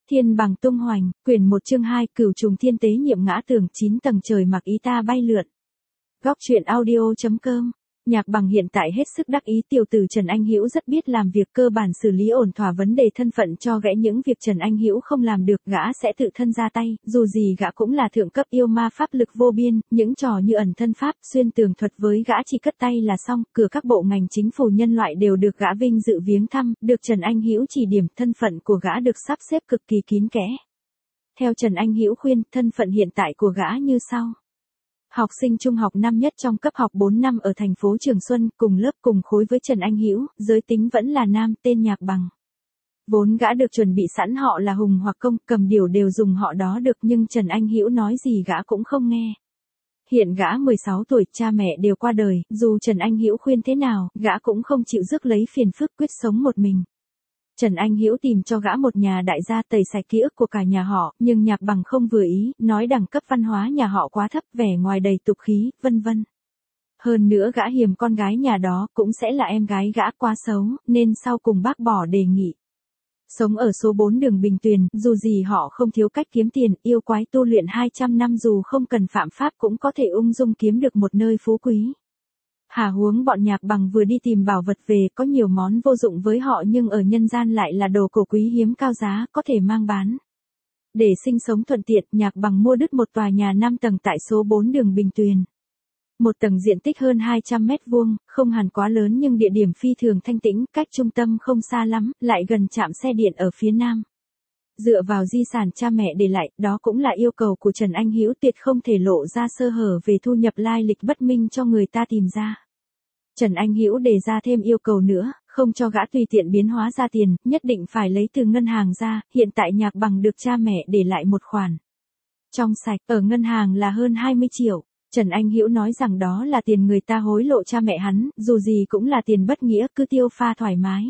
Thiên bằng tung hoành, quyển 1 chương 2, Cửu trùng thiên tế nhiệm ngã tường 9 tầng trời mặc ý ta bay lượn. Góc truyện audio.com. Nhạc Bằng hiện tại hết sức đắc ý, tiểu tử Trần Anh Hữu rất biết làm việc, cơ bản xử lý ổn thỏa vấn đề thân phận cho gã, những việc Trần Anh Hữu không làm được gã sẽ tự thân ra tay, dù gì gã cũng là thượng cấp yêu ma pháp lực vô biên, những trò như ẩn thân pháp, xuyên tường thuật với gã chỉ cất tay là xong, cửa các bộ ngành chính phủ nhân loại đều được gã vinh dự viếng thăm, được Trần Anh Hữu chỉ điểm, thân phận của gã được sắp xếp cực kỳ kín kẽ. Theo Trần Anh Hữu khuyên, thân phận hiện tại của gã như sau. Học sinh trung học năm nhất trong cấp học 4 năm ở thành phố Trường Xuân, cùng lớp cùng khối với Trần Anh Hữu, giới tính vẫn là nam, tên Nhạc Bằng. Vốn gã được chuẩn bị sẵn họ là Hùng hoặc Công, cầm điểu đều dùng họ đó được, nhưng Trần Anh Hữu nói gì gã cũng không nghe. Hiện gã 16 tuổi, cha mẹ đều qua đời, dù Trần Anh Hữu khuyên thế nào, gã cũng không chịu rước lấy phiền phức, quyết sống một mình. Trần Anh Hữu tìm cho gã một nhà đại gia tẩy sạch ký ức của cả nhà họ, nhưng Nhạc Bằng không vừa ý, nói đẳng cấp văn hóa nhà họ quá thấp, vẻ ngoài đầy tục khí, vân vân. Hơn nữa gã hiềm con gái nhà đó cũng sẽ là em gái gã, quá xấu, nên sau cùng bác bỏ đề nghị. Sống ở số 4 đường Bình Tuyền, dù gì họ không thiếu cách kiếm tiền, yêu quái tu luyện 200 năm dù không cần phạm pháp cũng có thể ung dung kiếm được một nơi phú quý. Hà huống bọn Nhạc Bằng vừa đi tìm bảo vật về, có nhiều món vô dụng với họ nhưng ở nhân gian lại là đồ cổ quý hiếm cao giá, có thể mang bán. Để sinh sống thuận tiện, Nhạc Bằng mua đứt một tòa nhà 5 tầng tại số 4 đường Bình Tuyền. Một tầng diện tích hơn 200 mét vuông, không hẳn quá lớn nhưng địa điểm phi thường thanh tĩnh, cách trung tâm không xa lắm, lại gần trạm xe điện ở phía nam. Dựa vào di sản cha mẹ để lại, đó cũng là yêu cầu của Trần Anh Hữu, tuyệt không thể lộ ra sơ hở về thu nhập lai lịch bất minh cho người ta tìm ra. Trần Anh Hữu đề ra thêm yêu cầu nữa, không cho gã tùy tiện biến hóa ra tiền, nhất định phải lấy từ ngân hàng ra, hiện tại Nhạc Bằng được cha mẹ để lại một khoản trong sạch, ở ngân hàng là hơn 20 triệu. Trần Anh Hữu nói rằng đó là tiền người ta hối lộ cha mẹ hắn, dù gì cũng là tiền bất nghĩa, cứ tiêu pha thoải mái.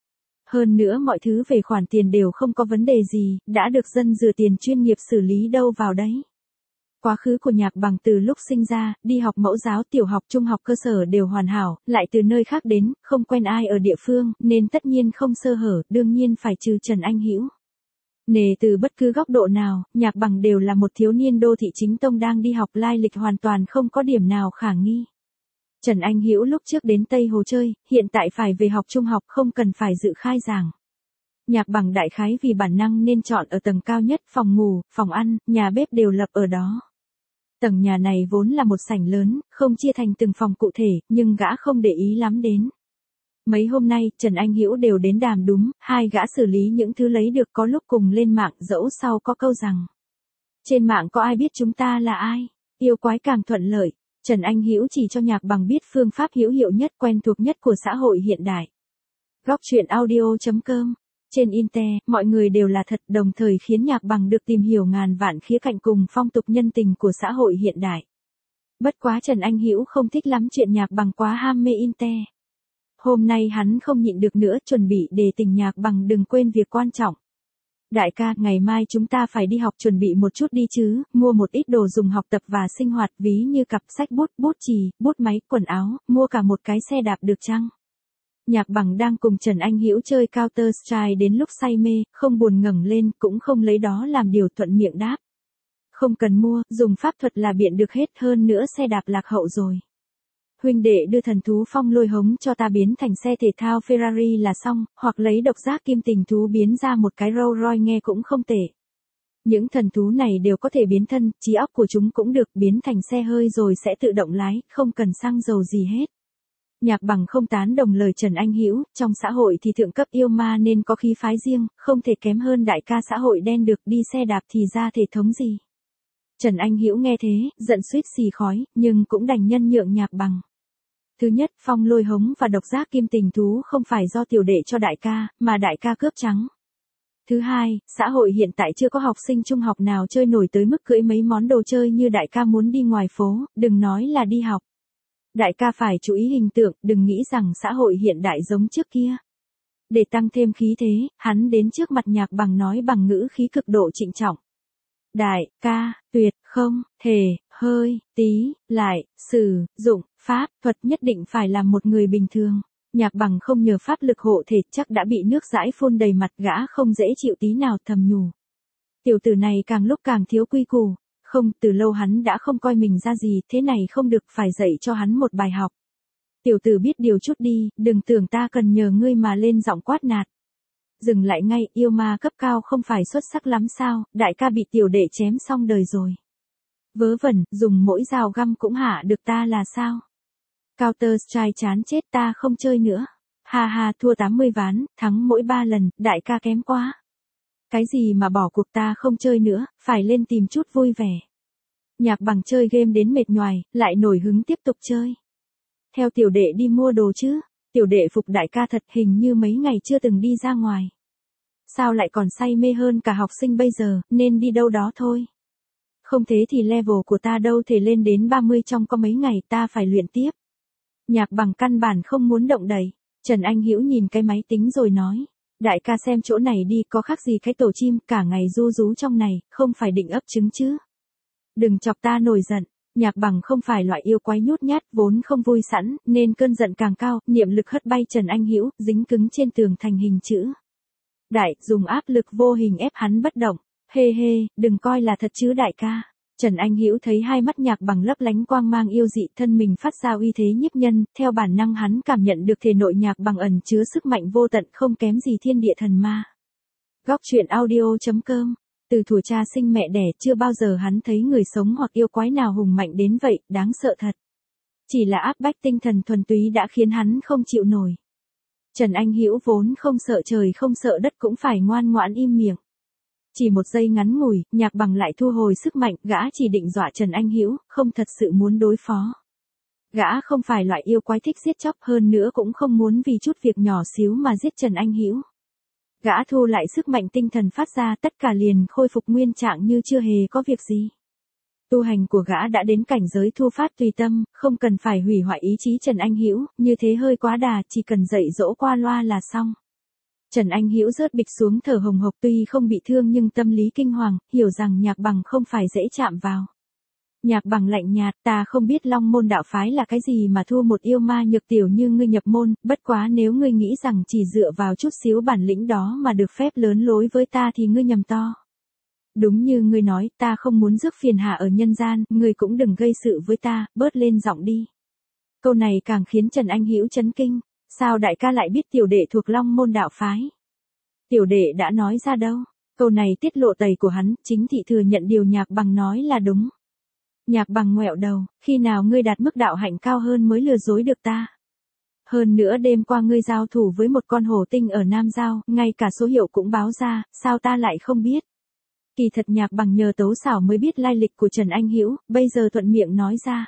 Hơn nữa mọi thứ về khoản tiền đều không có vấn đề gì, đã được dân rửa tiền chuyên nghiệp xử lý đâu vào đấy. Quá khứ của Nhạc Bằng từ lúc sinh ra, đi học mẫu giáo, tiểu học, trung học cơ sở đều hoàn hảo, lại từ nơi khác đến, không quen ai ở địa phương, nên tất nhiên không sơ hở, đương nhiên phải trừ Trần Anh Hữu. Nề từ bất cứ góc độ nào, Nhạc Bằng đều là một thiếu niên đô thị chính tông đang đi học, lai lịch hoàn toàn không có điểm nào khả nghi. Trần Anh Hữu lúc trước đến Tây Hồ chơi, hiện tại phải về học trung học, không cần phải dự khai giảng. Nhạc Bằng đại khái vì bản năng nên chọn ở tầng cao nhất, phòng ngủ, phòng ăn, nhà bếp đều lập ở đó. Tầng nhà này vốn là một sảnh lớn, không chia thành từng phòng cụ thể, nhưng gã không để ý lắm đến. Mấy hôm nay, Trần Anh Hữu đều đến đàm đúng, hai gã xử lý những thứ lấy được, có lúc cùng lên mạng, dẫu sau có câu rằng. Trên mạng có ai biết chúng ta là ai? Yêu quái càng thuận lợi. Trần Anh Hữu chỉ cho Nhạc Bằng biết phương pháp hữu hiệu nhất, quen thuộc nhất của xã hội hiện đại. Góc truyện audio.com. Trên Internet, mọi người đều là thật, đồng thời khiến Nhạc Bằng được tìm hiểu ngàn vạn khía cạnh cùng phong tục nhân tình của xã hội hiện đại. Bất quá Trần Anh Hữu không thích lắm chuyện Nhạc Bằng quá ham mê Internet. Hôm nay hắn không nhịn được nữa, chuẩn bị để tình Nhạc Bằng đừng quên việc quan trọng. Đại ca, ngày mai chúng ta phải đi học, chuẩn bị một chút đi chứ, mua một ít đồ dùng học tập và sinh hoạt, ví như cặp sách bút, bút chì, bút máy, quần áo, mua cả một cái xe đạp được chăng? Nhạc Bằng đang cùng Trần Anh Hữu chơi Counter Strike đến lúc say mê, không buồn ngẩng lên, cũng không lấy đó làm điều, thuận miệng đáp. Không cần mua, dùng pháp thuật là biện được hết, hơn nữa xe đạp lạc hậu rồi. Huynh đệ đưa thần thú phong lôi hống cho ta biến thành xe thể thao Ferrari là xong, hoặc lấy độc giác kim tình thú biến ra một cái Rolls Royce nghe cũng không tệ. Những thần thú này đều có thể biến thân, trí óc của chúng cũng được, biến thành xe hơi rồi sẽ tự động lái, không cần xăng dầu gì hết. Nhạc Bằng không tán đồng lời Trần Anh Hữu, trong xã hội thì thượng cấp yêu ma nên có khí phái riêng, không thể kém hơn đại ca xã hội đen được, đi xe đạp thì ra thể thống gì. Trần Anh Hữu nghe thế, giận suýt xì khói, nhưng cũng đành nhân nhượng Nhạc Bằng. Thứ nhất, phong lôi hống và độc giác kim tình thú không phải do tiểu đệ cho đại ca, mà đại ca cướp trắng. Thứ hai, xã hội hiện tại chưa có học sinh trung học nào chơi nổi tới mức cưỡi mấy món đồ chơi như đại ca muốn đi ngoài phố, đừng nói là đi học. Đại ca phải chú ý hình tượng, đừng nghĩ rằng xã hội hiện đại giống trước kia. Để tăng thêm khí thế, hắn đến trước mặt Nhạc Bằng nói bằng ngữ khí cực độ trịnh trọng. Đại ca, tuyệt không thể hơi tí lại sử dụng pháp thuật, nhất định phải là một người bình thường. Nhạc Bằng không nhờ pháp lực hộ thể, chắc đã bị nước dãi phun đầy mặt, gã không dễ chịu tí nào, thầm nhủ. Tiểu tử này càng lúc càng thiếu quy củ, không, từ lâu hắn đã không coi mình ra gì, thế này không được, phải dạy cho hắn một bài học. Tiểu tử biết điều chút đi, đừng tưởng ta cần nhờ ngươi mà lên giọng quát nạt. Dừng lại ngay, yêu ma cấp cao không phải xuất sắc lắm sao, đại ca bị tiểu đệ chém xong đời rồi. Vớ vẩn, dùng mỗi dao găm cũng hạ được ta là sao? Counter Strike chán chết, ta không chơi nữa. Ha ha, thua 80 ván, thắng mỗi 3 lần, đại ca kém quá. Cái gì mà bỏ cuộc, ta không chơi nữa, phải lên tìm chút vui vẻ. Nhạc Bằng chơi game đến mệt nhoài, lại nổi hứng tiếp tục chơi. Theo tiểu đệ đi mua đồ chứ, tiểu đệ phục đại ca thật, hình như mấy ngày chưa từng đi ra ngoài. Sao lại còn say mê hơn cả học sinh bây giờ, nên đi đâu đó thôi. Không thế thì level của ta đâu thể lên đến 30 trong có mấy ngày, ta phải luyện tiếp. Nhạc Bằng căn bản không muốn động đậy. Trần Anh Hữu nhìn cái máy tính rồi nói. Đại ca xem chỗ này đi, có khác gì cái tổ chim, cả ngày ru rú trong này, không phải định ấp trứng chứ. Đừng chọc ta nổi giận. Nhạc Bằng không phải loại yêu quái nhút nhát, vốn không vui sẵn, nên cơn giận càng cao, niệm lực hất bay Trần Anh Hữu, dính cứng trên tường thành hình chữ. Đại, dùng áp lực vô hình ép hắn bất động. Hê hê, đừng coi là thật chứ đại ca. Trần Anh Hữu thấy hai mắt Nhạc Bằng lấp lánh quang mang yêu dị, thân mình phát ra uy thế nhiếp nhân, theo bản năng hắn cảm nhận được thể nội Nhạc Bằng ẩn chứa sức mạnh vô tận, không kém gì thiên địa thần ma. Góc truyện audio.com. Từ thuở cha sinh mẹ đẻ, chưa bao giờ hắn thấy người sống hoặc yêu quái nào hùng mạnh đến vậy, đáng sợ thật. Chỉ là áp bách tinh thần thuần túy đã khiến hắn không chịu nổi. Trần Anh Hữu vốn không sợ trời không sợ đất cũng phải ngoan ngoãn im miệng. Chỉ một giây ngắn ngủi, Nhạc Bằng lại thu hồi sức mạnh, gã chỉ định dọa Trần Anh Hữu, không thật sự muốn đối phó. Gã không phải loại yêu quái thích giết chóc, hơn nữa cũng không muốn vì chút việc nhỏ xíu mà giết Trần Anh Hữu. Gã thu lại sức mạnh tinh thần phát ra, tất cả liền khôi phục nguyên trạng như chưa hề có việc gì. Tu hành của gã đã đến cảnh giới thu phát tùy tâm, không cần phải hủy hoại ý chí Trần Anh Hữu, như thế hơi quá đà, chỉ cần dạy dỗ qua loa là xong. Trần Anh Hữu rớt bịch xuống thở hồng hộc, tuy không bị thương nhưng tâm lý kinh hoàng, hiểu rằng Nhạc Bằng không phải dễ chạm vào. Nhạc Bằng lạnh nhạt, ta không biết Long Môn đạo phái là cái gì mà thua một yêu ma nhược tiểu như ngươi nhập môn, bất quá nếu ngươi nghĩ rằng chỉ dựa vào chút xíu bản lĩnh đó mà được phép lớn lối với ta thì ngươi nhầm to. Đúng như ngươi nói, ta không muốn rước phiền hà ở nhân gian, ngươi cũng đừng gây sự với ta, bớt lên giọng đi. Câu này càng khiến Trần Anh Hữu chấn kinh. Sao đại ca lại biết tiểu đệ thuộc Long Môn đạo phái? Tiểu đệ đã nói ra đâu? Câu này tiết lộ tẩy của hắn, chính thị thừa nhận điều Nhạc Bằng nói là đúng. Nhạc Bằng ngoẹo đầu, khi nào ngươi đạt mức đạo hạnh cao hơn mới lừa dối được ta? Hơn nữa đêm qua ngươi giao thủ với một con hổ tinh ở Nam Giao, ngay cả số hiệu cũng báo ra, sao ta lại không biết? Kỳ thật Nhạc Bằng nhờ tấu xảo mới biết lai lịch của Trần Anh Hữu, bây giờ thuận miệng nói ra.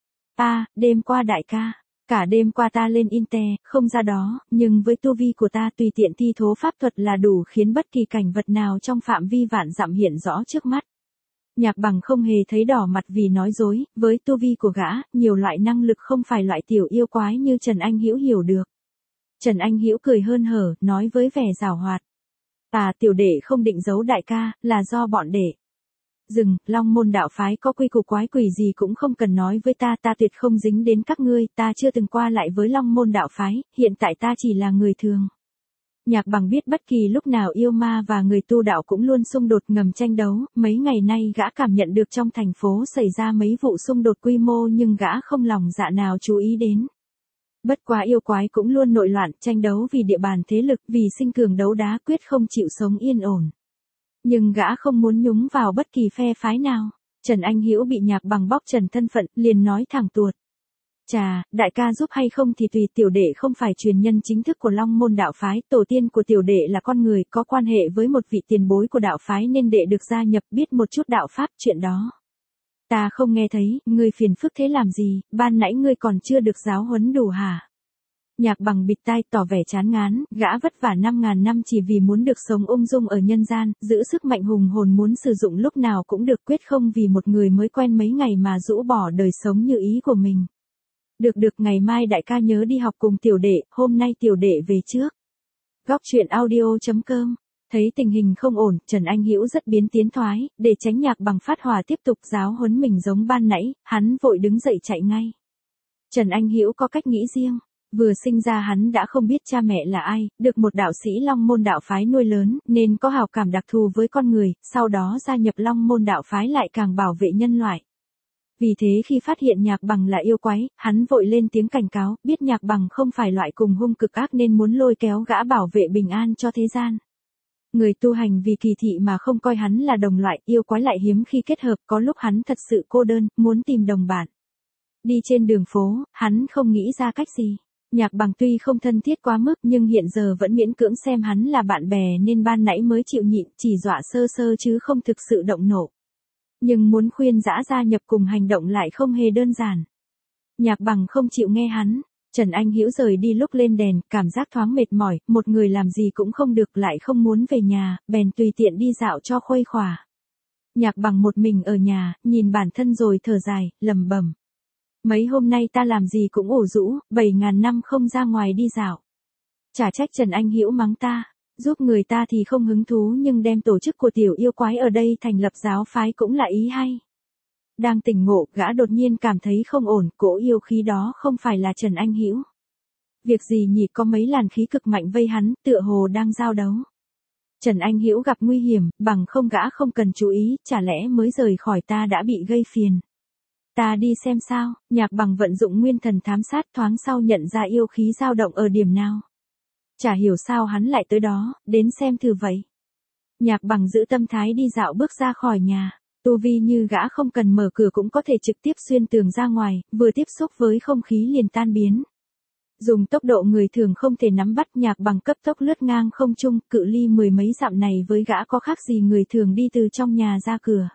Đêm qua đại ca. Cả đêm qua ta lên Inte, không ra đó, nhưng với tu vi của ta tùy tiện thi thố pháp thuật là đủ khiến bất kỳ cảnh vật nào trong phạm vi vạn dặm hiện rõ trước mắt. Nhạc Bằng không hề thấy đỏ mặt vì nói dối, với tu vi của gã, nhiều loại năng lực không phải loại tiểu yêu quái như Trần Anh Hữu hiểu được. Trần Anh Hữu cười hơn hở, nói với vẻ giảo hoạt. Tiểu đệ không định giấu đại ca, là do bọn đệ. Dừng, Long Môn đạo phái có quy củ quái quỷ gì cũng không cần nói với ta tuyệt không dính đến các ngươi, ta chưa từng qua lại với Long Môn đạo phái, hiện tại ta chỉ là người thường. Nhạc Bằng biết bất kỳ lúc nào yêu ma và người tu đạo cũng luôn xung đột ngầm tranh đấu, mấy ngày nay gã cảm nhận được trong thành phố xảy ra mấy vụ xung đột quy mô nhưng gã không lòng dạ nào chú ý đến. Bất quá yêu quái cũng luôn nội loạn, tranh đấu vì địa bàn thế lực, vì sinh cường đấu đá, quyết không chịu sống yên ổn. Nhưng gã không muốn nhúng vào bất kỳ phe phái nào. Trần Anh Hữu bị Nhạc Bằng bóc trần thân phận, liền nói thẳng tuột. Chà, đại ca giúp hay không thì tùy, tiểu đệ không phải truyền nhân chính thức của Long Môn đạo phái, tổ tiên của tiểu đệ là con người, có quan hệ với một vị tiền bối của đạo phái nên đệ được gia nhập, biết một chút đạo pháp, chuyện đó. Ta không nghe thấy, ngươi phiền phức thế làm gì, ban nãy ngươi còn chưa được giáo huấn đủ hả? Nhạc Bằng bịt tai tỏ vẻ chán ngán, gã vất vả 5.000 năm chỉ vì muốn được sống ung dung ở nhân gian, giữ sức mạnh hùng hồn muốn sử dụng lúc nào cũng được, quyết không vì một người mới quen mấy ngày mà rũ bỏ đời sống như ý của mình. Được, ngày mai đại ca nhớ đi học cùng tiểu đệ, hôm nay tiểu đệ về trước. Góc truyện audio.com. Thấy tình hình không ổn, Trần Anh Hữu rất biến tiến thoái, để tránh Nhạc Bằng phát hỏa tiếp tục giáo huấn mình giống ban nãy, hắn vội đứng dậy chạy ngay. Trần Anh Hữu có cách nghĩ riêng. Vừa sinh ra hắn đã không biết cha mẹ là ai, được một đạo sĩ Long Môn đạo phái nuôi lớn, nên có hào cảm đặc thù với con người, sau đó gia nhập Long Môn đạo phái lại càng bảo vệ nhân loại. Vì thế khi phát hiện Nhạc Bằng là yêu quái, hắn vội lên tiếng cảnh cáo, biết Nhạc Bằng không phải loại cùng hung cực ác nên muốn lôi kéo gã bảo vệ bình an cho thế gian. Người tu hành vì kỳ thị mà không coi hắn là đồng loại, yêu quái lại hiếm khi kết hợp, có lúc hắn thật sự cô đơn, muốn tìm đồng bạn. Đi trên đường phố, hắn không nghĩ ra cách gì. Nhạc Bằng tuy không thân thiết quá mức nhưng hiện giờ vẫn miễn cưỡng xem hắn là bạn bè nên ban nãy mới chịu nhịn, chỉ dọa sơ sơ chứ không thực sự động nộ. Nhưng muốn khuyên dã gia nhập cùng hành động lại không hề đơn giản. Nhạc Bằng không chịu nghe hắn. Trần Anh Hữu rời đi lúc lên đèn, cảm giác thoáng mệt mỏi, một người làm gì cũng không được lại không muốn về nhà, bèn tùy tiện đi dạo cho khuây khỏa. Nhạc Bằng một mình ở nhà, nhìn bản thân rồi thở dài, lẩm bẩm. Mấy hôm nay ta làm gì cũng ủ rũ, 7.000 năm không ra ngoài đi dạo. Chả trách Trần Anh Hữu mắng ta, giúp người ta thì không hứng thú nhưng đem tổ chức của tiểu yêu quái ở đây thành lập giáo phái cũng là ý hay. Đang tỉnh ngộ, gã đột nhiên cảm thấy không ổn, cỗ yêu khí đó không phải là Trần Anh Hữu. Việc gì nhỉ, có mấy làn khí cực mạnh vây hắn, tựa hồ đang giao đấu. Trần Anh Hữu gặp nguy hiểm, bằng không gã không cần chú ý, chả lẽ mới rời khỏi ta đã bị gây phiền. Ta đi xem sao, Nhạc Bằng vận dụng nguyên thần thám sát thoáng sau nhận ra yêu khí dao động ở điểm nào. Chả hiểu sao hắn lại tới đó, đến xem thử vậy. Nhạc Bằng giữ tâm thái đi dạo bước ra khỏi nhà. Tu vi như gã không cần mở cửa cũng có thể trực tiếp xuyên tường ra ngoài, vừa tiếp xúc với không khí liền tan biến. Dùng tốc độ người thường không thể nắm bắt, Nhạc Bằng cấp tốc lướt ngang không trung, cự ly mười mấy dặm này với gã có khác gì người thường đi từ trong nhà ra cửa.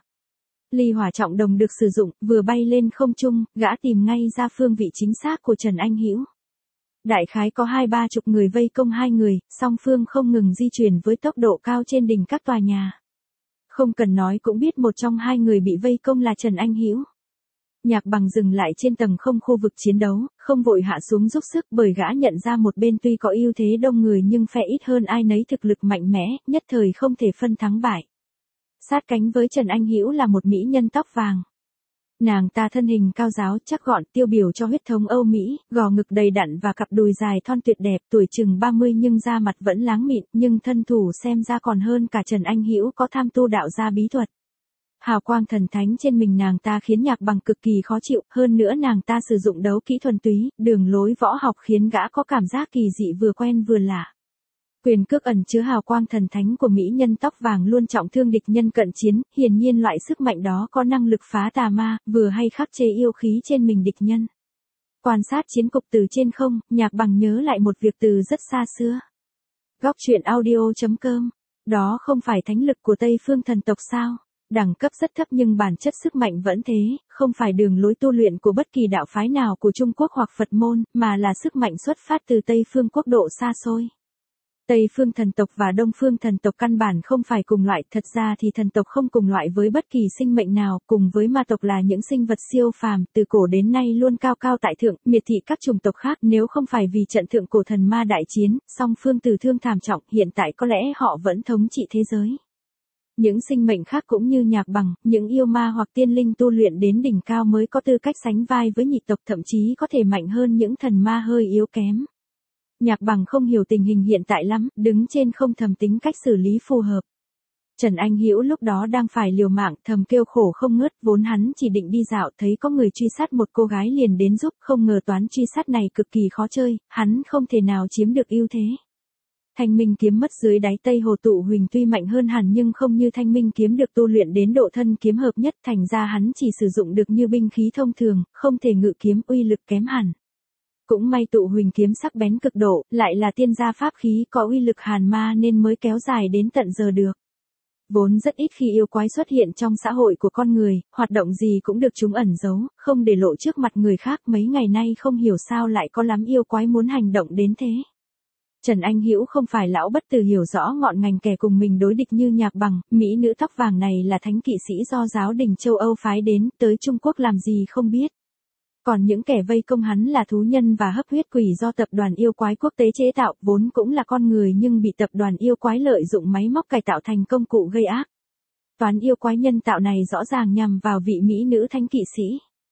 Ly hỏa trọng đồng được sử dụng, vừa bay lên không trung, gã tìm ngay ra phương vị chính xác của Trần Anh Hữu. Đại khái có 20-30 người vây công hai người, song phương không ngừng di chuyển với tốc độ cao trên đỉnh các tòa nhà. Không cần nói cũng biết một trong hai người bị vây công là Trần Anh Hữu. Nhạc Bằng dừng lại trên tầng không khu vực chiến đấu, không vội hạ xuống giúp sức bởi gã nhận ra một bên tuy có ưu thế đông người nhưng phe ít hơn ai nấy thực lực mạnh mẽ, nhất thời không thể phân thắng bại. Sát cánh với Trần Anh Hữu là một mỹ nhân tóc vàng. Nàng ta thân hình cao ráo, chắc gọn, tiêu biểu cho huyết thống Âu Mỹ, gò ngực đầy đặn và cặp đùi dài thon tuyệt đẹp, tuổi chừng 30 nhưng da mặt vẫn láng mịn, nhưng thân thủ xem ra còn hơn cả Trần Anh Hữu có tham tu đạo gia bí thuật. Hào quang thần thánh trên mình nàng ta khiến Nhạc Bằng cực kỳ khó chịu, hơn nữa nàng ta sử dụng đấu kỹ thuần túy, đường lối võ học khiến gã có cảm giác kỳ dị vừa quen vừa lạ. Quyền cước ẩn chứa hào quang thần thánh của mỹ nhân tóc vàng luôn trọng thương địch nhân cận chiến, hiển nhiên loại sức mạnh đó có năng lực phá tà ma, vừa hay khắc chế yêu khí trên mình địch nhân. Quan sát chiến cục từ trên không, Nhạc Bằng nhớ lại một việc từ rất xa xưa. Góc truyện audio.com. Đó không phải thánh lực của Tây phương thần tộc sao? Đẳng cấp rất thấp nhưng bản chất sức mạnh vẫn thế, không phải đường lối tu luyện của bất kỳ đạo phái nào của Trung Quốc hoặc Phật môn, mà là sức mạnh xuất phát từ Tây phương quốc độ xa xôi. Tây phương thần tộc và Đông phương thần tộc căn bản không phải cùng loại, thật ra thì thần tộc không cùng loại với bất kỳ sinh mệnh nào, cùng với ma tộc là những sinh vật siêu phàm, từ cổ đến nay luôn cao cao tại thượng, miệt thị các chủng tộc khác, nếu không phải vì trận thượng cổ thần ma đại chiến, song phương tử thương thảm trọng, hiện tại có lẽ họ vẫn thống trị thế giới. Những sinh mệnh khác cũng như Nhạc Bằng, những yêu ma hoặc tiên linh tu luyện đến đỉnh cao mới có tư cách sánh vai với nhị tộc, thậm chí có thể mạnh hơn những thần ma hơi yếu kém. Nhạc Bằng không hiểu tình hình hiện tại lắm, đứng trên không thầm tính cách xử lý phù hợp. Trần Anh Hữu lúc đó đang phải liều mạng, thầm kêu khổ không ngớt, vốn hắn chỉ định đi dạo, thấy có người truy sát một cô gái liền đến giúp, không ngờ toán truy sát này cực kỳ khó chơi, hắn không thể nào chiếm được ưu thế. Thanh Minh kiếm mất dưới đáy Tây Hồ Tụ Huỳnh tuy mạnh hơn hẳn nhưng không như Thanh Minh kiếm được tu luyện đến độ thân kiếm hợp nhất, thành ra hắn chỉ sử dụng được như binh khí thông thường, không thể ngự kiếm, uy lực kém hẳn. Cũng may Tụ Huỳnh kiếm sắc bén cực độ, lại là tiên gia pháp khí có uy lực hàn ma nên mới kéo dài đến tận giờ được. Vốn rất ít khi yêu quái xuất hiện trong xã hội của con người, hoạt động gì cũng được chúng ẩn giấu, không để lộ trước mặt người khác, mấy ngày nay không hiểu sao lại có lắm yêu quái muốn hành động đến thế. Trần Anh Hữu không phải lão bất tử hiểu rõ ngọn ngành kẻ cùng mình đối địch như Nhạc Bằng, mỹ nữ tóc vàng này là thánh kỵ sĩ do giáo đình châu Âu phái đến, tới Trung Quốc làm gì không biết. Còn những kẻ vây công hắn là thú nhân và hấp huyết quỷ do tập đoàn yêu quái quốc tế chế tạo, vốn cũng là con người nhưng bị tập đoàn yêu quái lợi dụng máy móc cải tạo thành công cụ gây ác. Toán yêu quái nhân tạo này rõ ràng nhằm vào vị mỹ nữ thánh kỵ sĩ.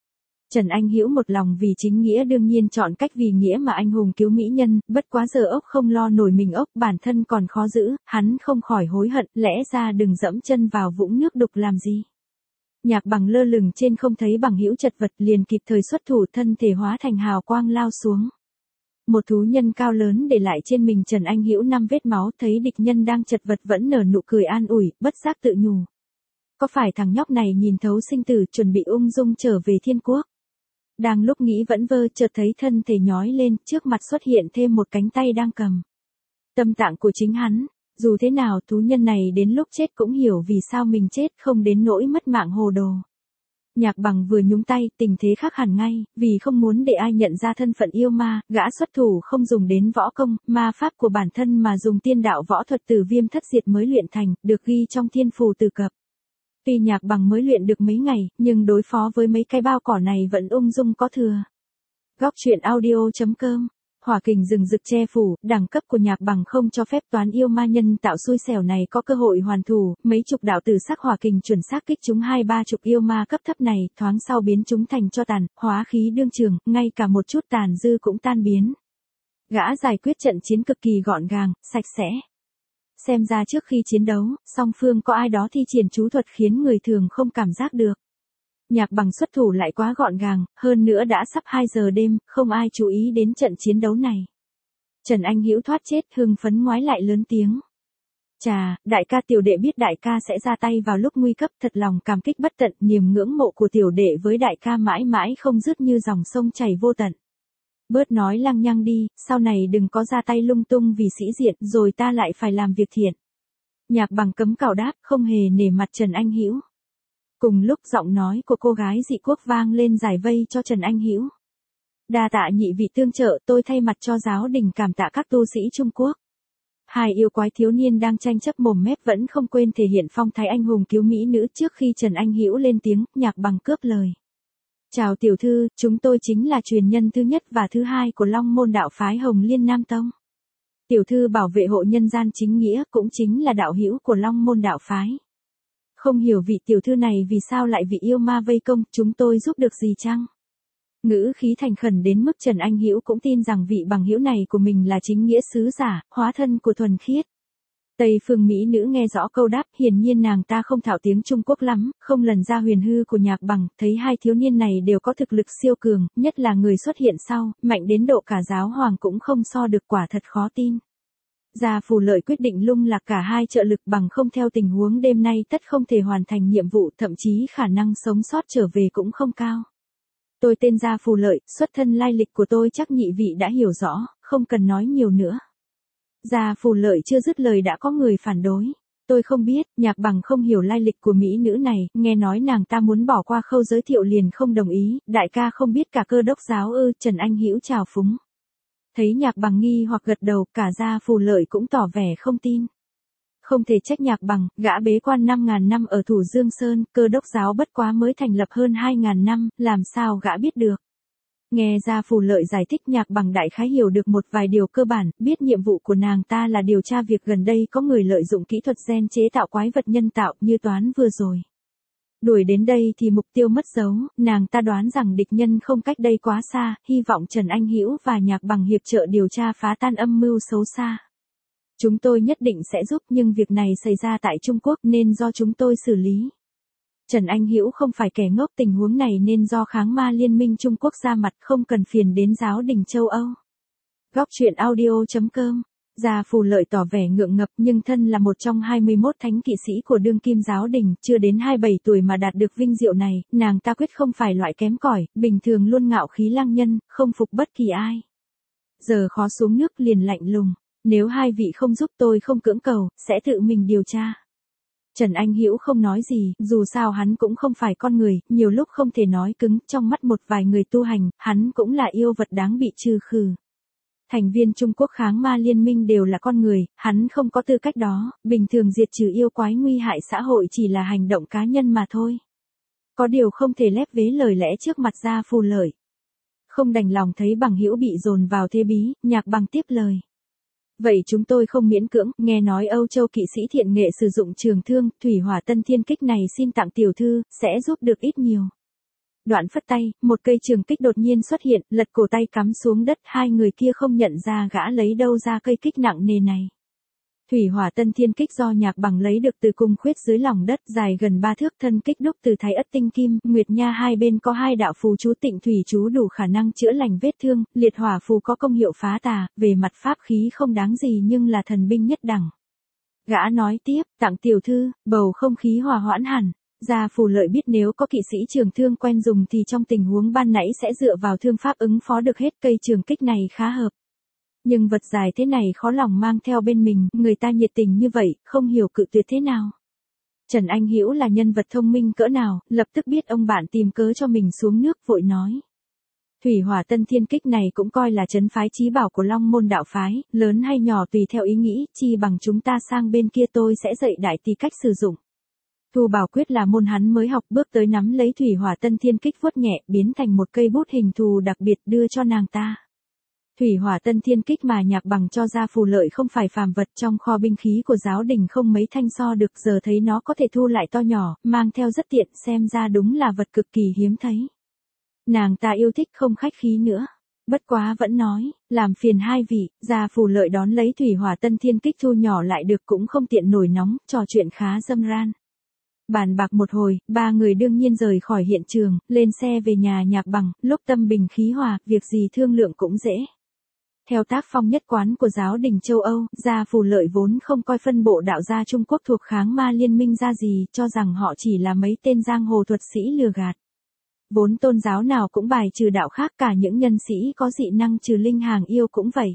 Trần Anh Hữu một lòng vì chính nghĩa đương nhiên chọn cách vì nghĩa mà anh hùng cứu mỹ nhân, bất quá giờ ốc không lo nổi mình ốc bản thân còn khó giữ, hắn không khỏi hối hận, lẽ ra đừng dẫm chân vào vũng nước đục làm gì. Nhạc Bằng lơ lửng trên không thấy Bằng Hữu chật vật liền kịp thời xuất thủ, thân thể hóa thành hào quang lao xuống. Một thú nhân cao lớn để lại trên mình Trần Anh Hữu 5 vết máu, thấy địch nhân đang chật vật vẫn nở nụ cười an ủi, bất giác tự nhủ. Có phải thằng nhóc này nhìn thấu sinh tử chuẩn bị ung dung trở về thiên quốc? Đang lúc nghĩ vẫn vơ chợt thấy thân thể nhói lên, trước mặt xuất hiện thêm một cánh tay đang cầm tâm tạng của chính hắn. Dù thế nào thú nhân này đến lúc chết cũng hiểu vì sao mình chết, không đến nỗi mất mạng hồ đồ. Nhạc Bằng vừa nhúng tay, tình thế khác hẳn ngay, vì không muốn để ai nhận ra thân phận yêu ma, gã xuất thủ không dùng đến võ công, ma pháp của bản thân mà dùng tiên đạo võ thuật Tử Viêm Thất Diệt mới luyện thành, được ghi trong Thiên Phù Tử Cập. Tuy Nhạc Bằng mới luyện được mấy ngày, nhưng đối phó với mấy cái bao cỏ này vẫn ung dung có thừa. Góc truyện audio.com. Hỏa kình rừng rực che phủ, đẳng cấp của Nhạc Bằng không cho phép toán yêu ma nhân tạo xui xẻo này có cơ hội hoàn thủ, mấy chục đạo tử sắc hỏa kình chuẩn xác kích chúng 2-3 chục yêu ma cấp thấp này, thoáng sau biến chúng thành tro tàn, hóa khí đương trường, ngay cả một chút tàn dư cũng tan biến. Gã giải quyết trận chiến cực kỳ gọn gàng, sạch sẽ. Xem ra trước khi chiến đấu, song phương có ai đó thi triển chú thuật khiến người thường không cảm giác được. Nhạc Bằng xuất thủ lại quá gọn gàng, hơn nữa đã sắp 2 giờ đêm, không ai chú ý đến trận chiến đấu này. Trần Anh Hữu thoát chết hưng phấn ngoái lại lớn tiếng. Chà, đại ca, tiểu đệ biết đại ca sẽ ra tay vào lúc nguy cấp, thật lòng cảm kích bất tận, niềm ngưỡng mộ của tiểu đệ với đại ca mãi mãi không dứt như dòng sông chảy vô tận. Bớt nói lăng nhăng đi, sau này đừng có ra tay lung tung vì sĩ diện, rồi ta lại phải làm việc thiện. Nhạc Bằng cấm cào đáp, không hề nể mặt Trần Anh Hữu. Cùng lúc giọng nói của cô gái dị quốc vang lên giải vây cho Trần Anh Hữu. Đa tạ nhị vị tương trợ, tôi thay mặt cho giáo đình cảm tạ các tu sĩ Trung Quốc. Hai yêu quái thiếu niên đang tranh chấp mồm mép vẫn không quên thể hiện phong thái anh hùng cứu mỹ nữ. Trước khi Trần Anh Hữu lên tiếng, Nhạc Bằng cướp lời. Chào tiểu thư, chúng tôi chính là truyền nhân thứ nhất và thứ hai của Long Môn đạo phái Hồng Liên Nam Tông. Tiểu thư bảo vệ hộ nhân gian chính nghĩa, cũng chính là đạo hữu của Long Môn đạo phái. Không hiểu vị tiểu thư này vì sao lại bị yêu ma vây công, chúng tôi giúp được gì chăng? Ngữ khí thành khẩn đến mức Trần Anh Hữu cũng tin rằng vị bằng hữu này của mình là chính nghĩa sứ giả, hóa thân của thuần khiết. Tây phương mỹ nữ nghe rõ câu đáp, hiển nhiên nàng ta không thạo tiếng Trung Quốc lắm, không lần ra huyền hư của Nhạc Bằng, thấy hai thiếu niên này đều có thực lực siêu cường, nhất là người xuất hiện sau, mạnh đến độ cả giáo hoàng cũng không so được, quả thật khó tin. Gia Phù Lợi quyết định lung lạc cả hai trợ lực, bằng không theo tình huống đêm nay tất không thể hoàn thành nhiệm vụ, thậm chí khả năng sống sót trở về cũng không cao. Tôi tên Gia Phù Lợi, xuất thân lai lịch của tôi chắc nhị vị đã hiểu rõ, không cần nói nhiều nữa. Gia Phù Lợi chưa dứt lời đã có người phản đối. Tôi không biết, Nhạc Bằng không hiểu lai lịch của mỹ nữ này, nghe nói nàng ta muốn bỏ qua khâu giới thiệu liền không đồng ý, đại ca không biết cả Cơ Đốc giáo ư? Trần Anh Hữu chào phúng. Thấy Nhạc Bằng nghi hoặc gật đầu, cả Gia Phù Lợi cũng tỏ vẻ không tin. Không thể trách Nhạc Bằng, gã bế quan 5.000 năm ở Thủ Dương Sơn, Cơ Đốc giáo bất quá mới thành lập hơn 2.000 năm, làm sao gã biết được. Nghe Gia Phù Lợi giải thích, Nhạc Bằng đại khái hiểu được một vài điều cơ bản, biết nhiệm vụ của nàng ta là điều tra việc gần đây có người lợi dụng kỹ thuật gen chế tạo quái vật nhân tạo như toán vừa rồi. Đuổi đến đây thì mục tiêu mất dấu, nàng ta đoán rằng địch nhân không cách đây quá xa, hy vọng Trần Anh Hữu và Nhạc Bằng hiệp trợ điều tra phá tan âm mưu xấu xa. Chúng tôi nhất định sẽ giúp, nhưng việc này xảy ra tại Trung Quốc nên do chúng tôi xử lý. Trần Anh Hữu không phải kẻ ngốc, tình huống này nên do kháng ma liên minh Trung Quốc ra mặt, không cần phiền đến giáo đình châu Âu. Góc truyện audio.com. Gia Phù Lợi tỏ vẻ ngượng ngập, nhưng thân là một trong 21 thánh kỵ sĩ của đương kim giáo đình, chưa đến 27 tuổi mà đạt được vinh diệu này, nàng ta quyết không phải loại kém cỏi, bình thường luôn ngạo khí lăng nhân, không phục bất kỳ ai. Giờ khó xuống nước liền lạnh lùng, nếu hai vị không giúp tôi không cưỡng cầu, sẽ tự mình điều tra. Trần Anh Hữu không nói gì, dù sao hắn cũng không phải con người, nhiều lúc không thể nói cứng, trong mắt một vài người tu hành, hắn cũng là yêu vật đáng bị trừ khử. Thành viên Trung Quốc kháng ma liên minh đều là con người, hắn không có tư cách đó, bình thường diệt trừ yêu quái nguy hại xã hội chỉ là hành động cá nhân mà thôi. Có điều không thể lép vế lời lẽ trước mặt Gia Phù Lợi. Không đành lòng thấy bằng hữu bị dồn vào thế bí, Nhạc Bằng tiếp lời. Vậy chúng tôi không miễn cưỡng, nghe nói Âu Châu kỵ sĩ thiện nghệ sử dụng trường thương, thủy hỏa tân thiên kích này xin tặng tiểu thư, sẽ giúp được ít nhiều. đoạn phất tay, một cây trường kích đột nhiên xuất hiện, lật cổ tay cắm xuống đất, hai người kia không nhận ra gã lấy đâu ra cây kích nặng nề này. Thủy Hỏa Tân Thiên Kích do Nhạc Bằng lấy được từ cung khuyết dưới lòng đất, dài gần 3 thước, thân kích đúc từ thái ất tinh kim, nguyệt nha hai bên có hai đạo phù chú tịnh thủy chú đủ khả năng chữa lành vết thương, liệt hỏa phù có công hiệu phá tà, về mặt pháp khí không đáng gì nhưng là thần binh nhất đẳng. Gã nói tiếp, tặng tiểu thư, bầu không khí hòa hoãn hẳn. Gia Phù Lợi biết nếu có kỵ sĩ trường thương quen dùng thì trong tình huống ban nãy sẽ dựa vào thương pháp ứng phó được hết, cây trường kích này khá hợp. Nhưng vật dài thế này khó lòng mang theo bên mình, người ta nhiệt tình như vậy, không hiểu cự tuyệt thế nào. Trần Anh Hữu là nhân vật thông minh cỡ nào, lập tức biết ông bạn tìm cớ cho mình xuống nước, vội nói. Thủy Hỏa Tân Thiên Kích này cũng coi là trấn phái chí bảo của Long Môn đạo phái, lớn hay nhỏ tùy theo ý nghĩ, chi bằng chúng ta sang bên kia tôi sẽ dạy đại tỷ cách sử dụng. Thu Bảo Quyết là môn hắn mới học, bước tới nắm lấy Thủy Hỏa Tân Thiên Kích vuốt nhẹ, biến thành một cây bút hình thù đặc biệt đưa cho nàng ta. Thủy Hỏa Tân Thiên Kích mà Nhạc Bằng cho Gia Phù Lợi không phải phàm vật, trong kho binh khí của giáo đình không mấy thanh so được, giờ thấy nó có thể thu lại to nhỏ, mang theo rất tiện, xem ra đúng là vật cực kỳ hiếm thấy. Nàng ta yêu thích không khách khí nữa. Bất quá vẫn nói, làm phiền hai vị. Gia Phù Lợi đón lấy Thủy Hỏa Tân Thiên Kích thu nhỏ lại được cũng không tiện nổi nóng, trò chuyện khá râm ran. Bàn bạc một hồi, ba người đương nhiên rời khỏi hiện trường, lên xe về nhà Nhạc Bằng, lúc tâm bình khí hòa, việc gì thương lượng cũng dễ. Theo tác phong nhất quán của giáo đình châu Âu, Gia Phù Lợi vốn không coi phân bộ đạo gia Trung Quốc thuộc kháng ma liên minh ra gì, cho rằng họ chỉ là mấy tên giang hồ thuật sĩ lừa gạt. Vốn tôn giáo nào cũng bài trừ đạo khác, cả những nhân sĩ có dị năng trừ linh hàng yêu cũng vậy.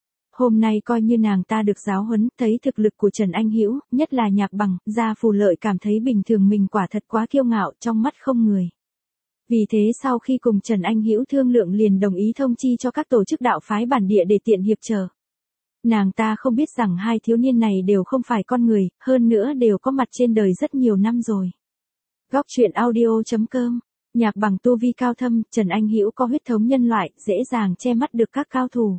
Hôm nay coi như nàng ta được giáo huấn, thấy thực lực của Trần Anh Hữu, nhất là Nhạc Bằng, Gia Phù Lợi cảm thấy bình thường mình quả thật quá kiêu ngạo, trong mắt không người. Vì thế sau khi cùng Trần Anh Hữu thương lượng liền đồng ý thông chi cho các tổ chức đạo phái bản địa để tiện hiệp trợ. Nàng ta không biết rằng hai thiếu niên này đều không phải con người, hơn nữa đều có mặt trên đời rất nhiều năm rồi. Góc truyện audio.com. Nhạc Bằng tu vi cao thâm, Trần Anh Hữu có huyết thống nhân loại, dễ dàng che mắt được các cao thủ.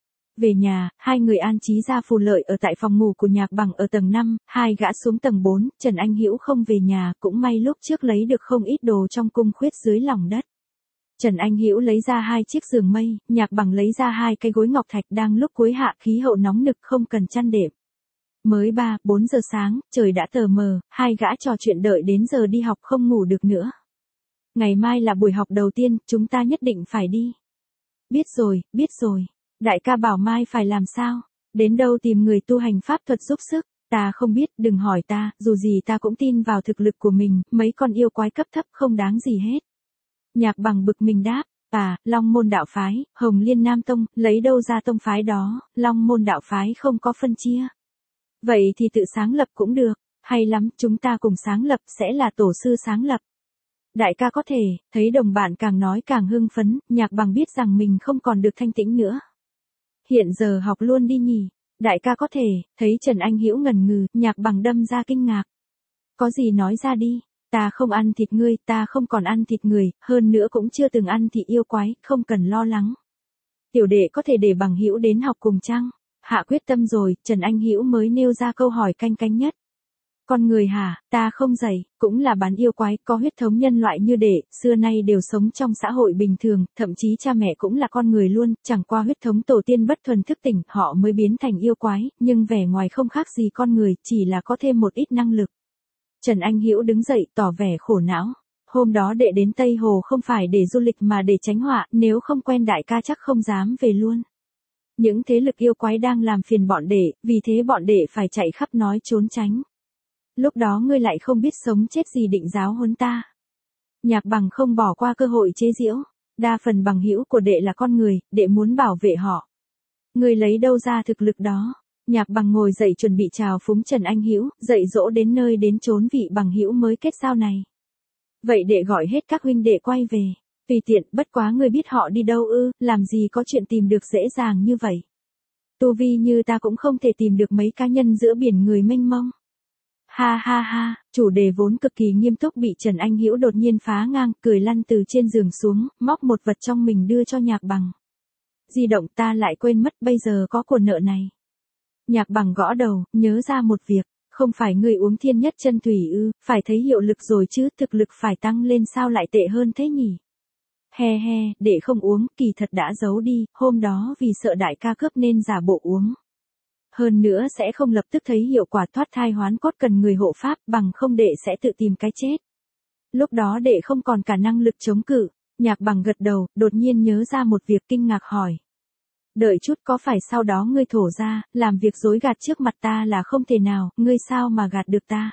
Về nhà, hai người an trí Gia Phù Lợi ở tại phòng ngủ của Nhạc Bằng ở tầng 5, hai gã xuống tầng 4, Trần Anh Hữu không về nhà, cũng may lúc trước lấy được không ít đồ trong cung khuyết dưới lòng đất. Trần Anh Hữu lấy ra hai chiếc giường mây, Nhạc Bằng lấy ra hai cái gối ngọc thạch, đang lúc cuối hạ khí hậu nóng nực không cần chăn đệm. Mới 3-4 giờ sáng, trời đã tờ mờ, hai gã trò chuyện đợi đến giờ đi học không ngủ được nữa. Ngày mai là buổi học đầu tiên, chúng ta nhất định phải đi. Biết rồi. Đại ca bảo mai phải làm sao? Đến đâu tìm người tu hành pháp thuật giúp sức? Ta không biết, đừng hỏi ta, dù gì ta cũng tin vào thực lực của mình, mấy con yêu quái cấp thấp không đáng gì hết. Nhạc Bằng bực mình đáp, Long Môn đạo phái, Hồng Liên Nam Tông, lấy đâu ra tông phái đó, Long Môn đạo phái không có phân chia. Vậy thì tự sáng lập cũng được, hay lắm, chúng ta cùng sáng lập, sẽ là tổ sư sáng lập. Đại ca có thể, thấy đồng bạn càng nói càng hưng phấn, Nhạc Bằng biết rằng mình không còn được thanh tĩnh nữa. Hiện giờ học luôn đi nhỉ, đại ca có thể, thấy Trần Anh Hữu ngần ngừ, Nhạc Bằng đâm ra kinh ngạc. Có gì nói ra đi, ta không ăn thịt ngươi, ta không còn ăn thịt người, hơn nữa cũng chưa từng ăn thịt yêu quái, không cần lo lắng. Tiểu đệ có thể để Bằng Hữu đến học cùng chăng? Hạ quyết tâm rồi, Trần Anh Hữu mới nêu ra câu hỏi canh cánh nhất. Con người hả, ta không dạy, cũng là bán yêu quái, có huyết thống nhân loại như đệ, xưa nay đều sống trong xã hội bình thường, thậm chí cha mẹ cũng là con người luôn, chẳng qua huyết thống tổ tiên bất thuần thức tỉnh, họ mới biến thành yêu quái, nhưng vẻ ngoài không khác gì con người, chỉ là có thêm một ít năng lực. Trần Anh Hữu đứng dậy, tỏ vẻ khổ não. Hôm đó đệ đến Tây Hồ không phải để du lịch mà để tránh họa, nếu không quen đại ca chắc không dám về luôn. Những thế lực yêu quái đang làm phiền bọn đệ, vì thế bọn đệ phải chạy khắp nói trốn tránh. Lúc đó ngươi lại không biết sống chết gì định giáo huấn ta. Nhạc Bằng không bỏ qua cơ hội chế giễu, đa phần bằng hữu của đệ là con người, đệ muốn bảo vệ họ. Ngươi lấy đâu ra thực lực đó? Nhạc Bằng ngồi dậy chuẩn bị chào phúng Trần Anh Hữu, dạy dỗ đến nơi đến chốn vị bằng hữu mới kết giao này. Vậy đệ gọi hết các huynh đệ quay về, tùy tiện, bất quá ngươi biết họ đi đâu ư, làm gì có chuyện tìm được dễ dàng như vậy. Tu vi như ta cũng không thể tìm được mấy cá nhân giữa biển người mênh mông. Ha, chủ đề vốn cực kỳ nghiêm túc bị Trần Anh Hữu đột nhiên phá ngang, cười lăn từ trên giường xuống, móc một vật trong mình đưa cho Nhạc Bằng. Di động, ta lại quên mất, bây giờ có của nợ này. Nhạc Bằng gõ đầu, nhớ ra một việc, Không phải ngươi uống thiên nhất chân thủy ư, phải thấy hiệu lực rồi chứ, thực lực phải tăng lên sao lại tệ hơn thế nhỉ? He he, đệ không uống, kỳ thật đã giấu đi, hôm đó vì sợ đại ca cướp nên giả bộ uống. Hơn nữa sẽ không lập tức thấy hiệu quả, thoát thai hoán cốt cần người hộ pháp, bằng không đệ sẽ tự tìm cái chết. Lúc đó đệ không còn cả năng lực chống cự. Nhạc Bằng gật đầu, đột nhiên nhớ ra một việc, kinh ngạc hỏi. Đợi chút, có phải sau đó ngươi thổ ra, làm việc dối gạt trước mặt ta là không thể nào, ngươi sao mà gạt được ta?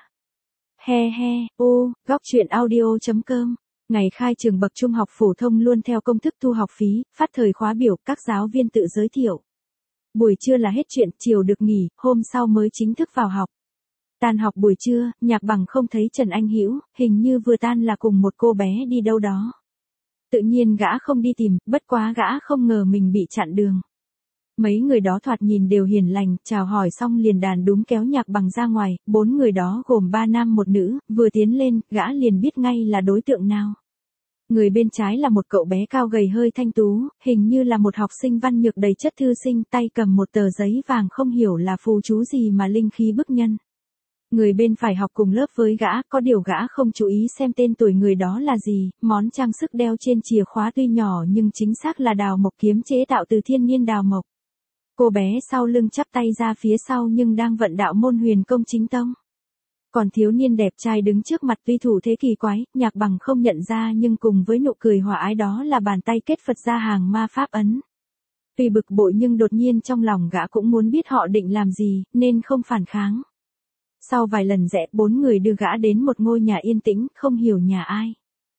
He he, góc truyện audio.com. Ngày khai trường bậc trung học phổ thông luôn theo công thức thu học phí, phát thời khóa biểu, các giáo viên tự giới thiệu. Buổi trưa là hết chuyện, chiều được nghỉ, hôm sau mới chính thức vào học. Tan học buổi trưa, Nhạc Bằng không thấy Trần Anh Hữu, hình như vừa tan là cùng một cô bé đi đâu đó. Tự nhiên gã không đi tìm, bất quá gã không ngờ mình bị chặn đường. Mấy người đó thoạt nhìn đều hiền lành, chào hỏi xong liền đàn đúm kéo Nhạc Bằng ra ngoài, 4 người đó gồm 3 nam 1 nữ, vừa tiến lên, gã liền biết ngay là đối tượng nào. Người bên trái là một cậu bé cao gầy hơi thanh tú, hình như là một học sinh văn nhược đầy chất thư sinh, tay cầm một tờ giấy vàng không hiểu là phù chú gì mà linh khí bức nhân. Người bên phải học cùng lớp với gã, có điều gã không chú ý xem tên tuổi người đó là gì, món trang sức đeo trên chìa khóa tuy nhỏ nhưng chính xác là đào mộc kiếm chế tạo từ thiên nhiên đào mộc. Cô bé sau lưng chắp tay ra phía sau nhưng đang vận đạo môn huyền công chính tông. Còn thiếu niên đẹp trai đứng trước mặt tuy thủ thế kỳ quái, Nhạc Bằng không nhận ra nhưng cùng với nụ cười hòa ái đó là bàn tay kết Phật ra hàng ma pháp ấn. Tuy bực bội nhưng đột nhiên trong lòng gã cũng muốn biết họ định làm gì, nên không phản kháng. Sau vài lần rẽ, 4 người đưa gã đến một ngôi nhà yên tĩnh, không hiểu nhà ai.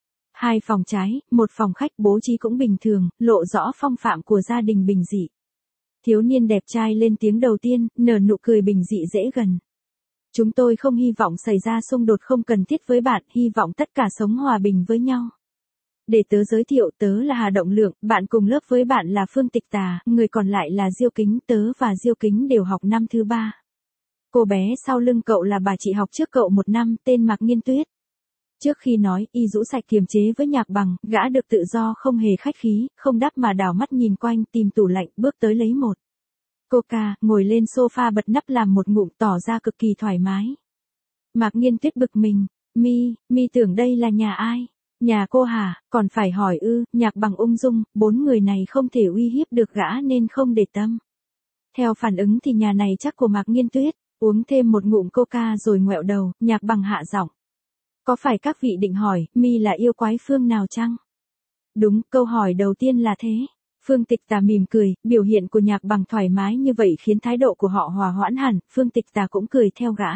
2 phòng trái, 1 phòng khách, bố trí cũng bình thường, lộ rõ phong phạm của gia đình bình dị. Thiếu niên đẹp trai lên tiếng đầu tiên, nở nụ cười bình dị dễ gần. Chúng tôi không hy vọng xảy ra xung đột không cần thiết với bạn, hy vọng tất cả sống hòa bình với nhau. Để tớ giới thiệu, tớ là Hà Động Lượng, bạn cùng lớp với bạn là Phương Tịch Tà, người còn lại là Diêu Kính, tớ và Diêu Kính đều học năm thứ 3. Cô bé sau lưng cậu là bà chị học trước cậu 1 năm, tên Mạc Nghiên Tuyết. Trước khi nói, y rũ sạch kiềm chế với Nhạc Bằng, gã được tự do không hề khách khí, không đáp mà đảo mắt nhìn quanh, tìm tủ lạnh, bước tới lấy một Coca, ngồi lên sofa bật nắp làm một ngụm tỏ ra cực kỳ thoải mái. Mạc Nghiên Tuyết bực mình, mi tưởng đây là nhà ai? Nhà cô hả, còn phải hỏi ư? Nhạc Bằng ung dung, 4 người này không thể uy hiếp được gã nên không để tâm. Theo phản ứng thì nhà này chắc của Mạc Nghiên Tuyết. Uống thêm một ngụm coca rồi ngoẹo đầu, Nhạc Bằng hạ giọng. Có phải các vị định hỏi, mi là yêu quái phương nào chăng? Đúng, câu hỏi đầu tiên là thế. Phương Tịch Tà mỉm cười, biểu hiện của Nhạc Bằng thoải mái như vậy khiến thái độ của họ hòa hoãn hẳn, Phương Tịch Tà cũng cười theo gã.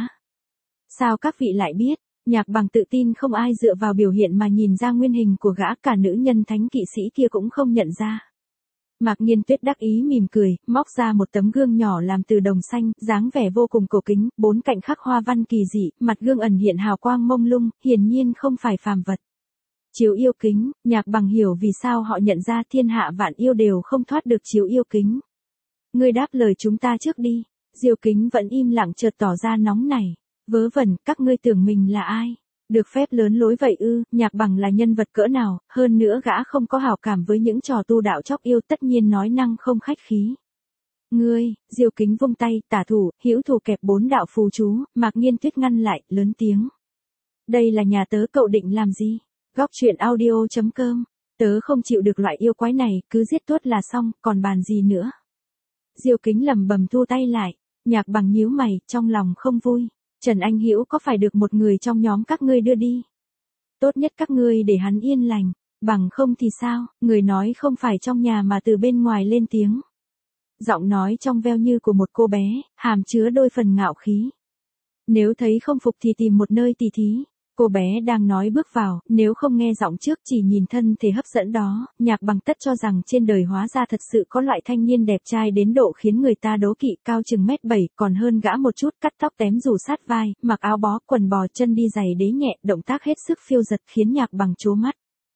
Sao các vị lại biết? Nhạc Bằng tự tin không ai dựa vào biểu hiện mà nhìn ra nguyên hình của gã, cả nữ nhân thánh kỵ sĩ kia cũng không nhận ra. Mạc Nghiên Tuyết đắc ý mỉm cười, móc ra một tấm gương nhỏ làm từ đồng xanh, dáng vẻ vô cùng cổ kính, 4 cạnh khắc hoa văn kỳ dị, mặt gương ẩn hiện hào quang mông lung, hiển nhiên không phải phàm vật. Chiếu yêu kính, Nhạc Bằng hiểu vì sao họ nhận ra thiên hạ vạn yêu đều không thoát được chiếu yêu kính. Ngươi đáp lời chúng ta trước đi. Diêu Kính vẫn im lặng chợt tỏ ra nóng nảy. Vớ vẩn, các ngươi tưởng mình là ai? Được phép lớn lối vậy ư? Nhạc Bằng là nhân vật cỡ nào, hơn nữa gã không có hảo cảm với những trò tu đạo chóc yêu, tất nhiên nói năng không khách khí. Ngươi, Diêu Kính vung tay, tả thủ, hữu thủ kẹp 4 đạo phù chú, Mạc Nghiên Tuyết ngăn lại, lớn tiếng. Đây là nhà tớ, cậu định làm gì? Góc truyện audio.com. Tớ không chịu được loại yêu quái này, cứ giết tuốt là xong, còn bàn gì nữa? Diêu Kính lẩm bẩm thu tay lại. Nhạc Bằng nhíu mày, trong lòng không vui. Trần Anh Hữu có phải được một người trong nhóm các ngươi đưa đi? Tốt nhất các ngươi để hắn yên lành, bằng không thì sao? Người nói không phải trong nhà mà từ bên ngoài lên tiếng. Giọng nói trong veo như của một cô bé, hàm chứa đôi phần ngạo khí. Nếu thấy không phục thì tìm một nơi tỉ thí. Cô bé đang nói bước vào, nếu không nghe giọng trước chỉ nhìn thân thể hấp dẫn đó, Nhạc Bằng tất cho rằng trên đời hóa ra thật sự có loại thanh niên đẹp trai đến độ khiến người ta đố kỵ, cao chừng 1m7, còn hơn gã một chút, cắt tóc tém rủ sát vai, mặc áo bó, quần bò, chân đi giày đế nhẹ, động tác hết sức phiêu dật khiến Nhạc Bằng trố mắt.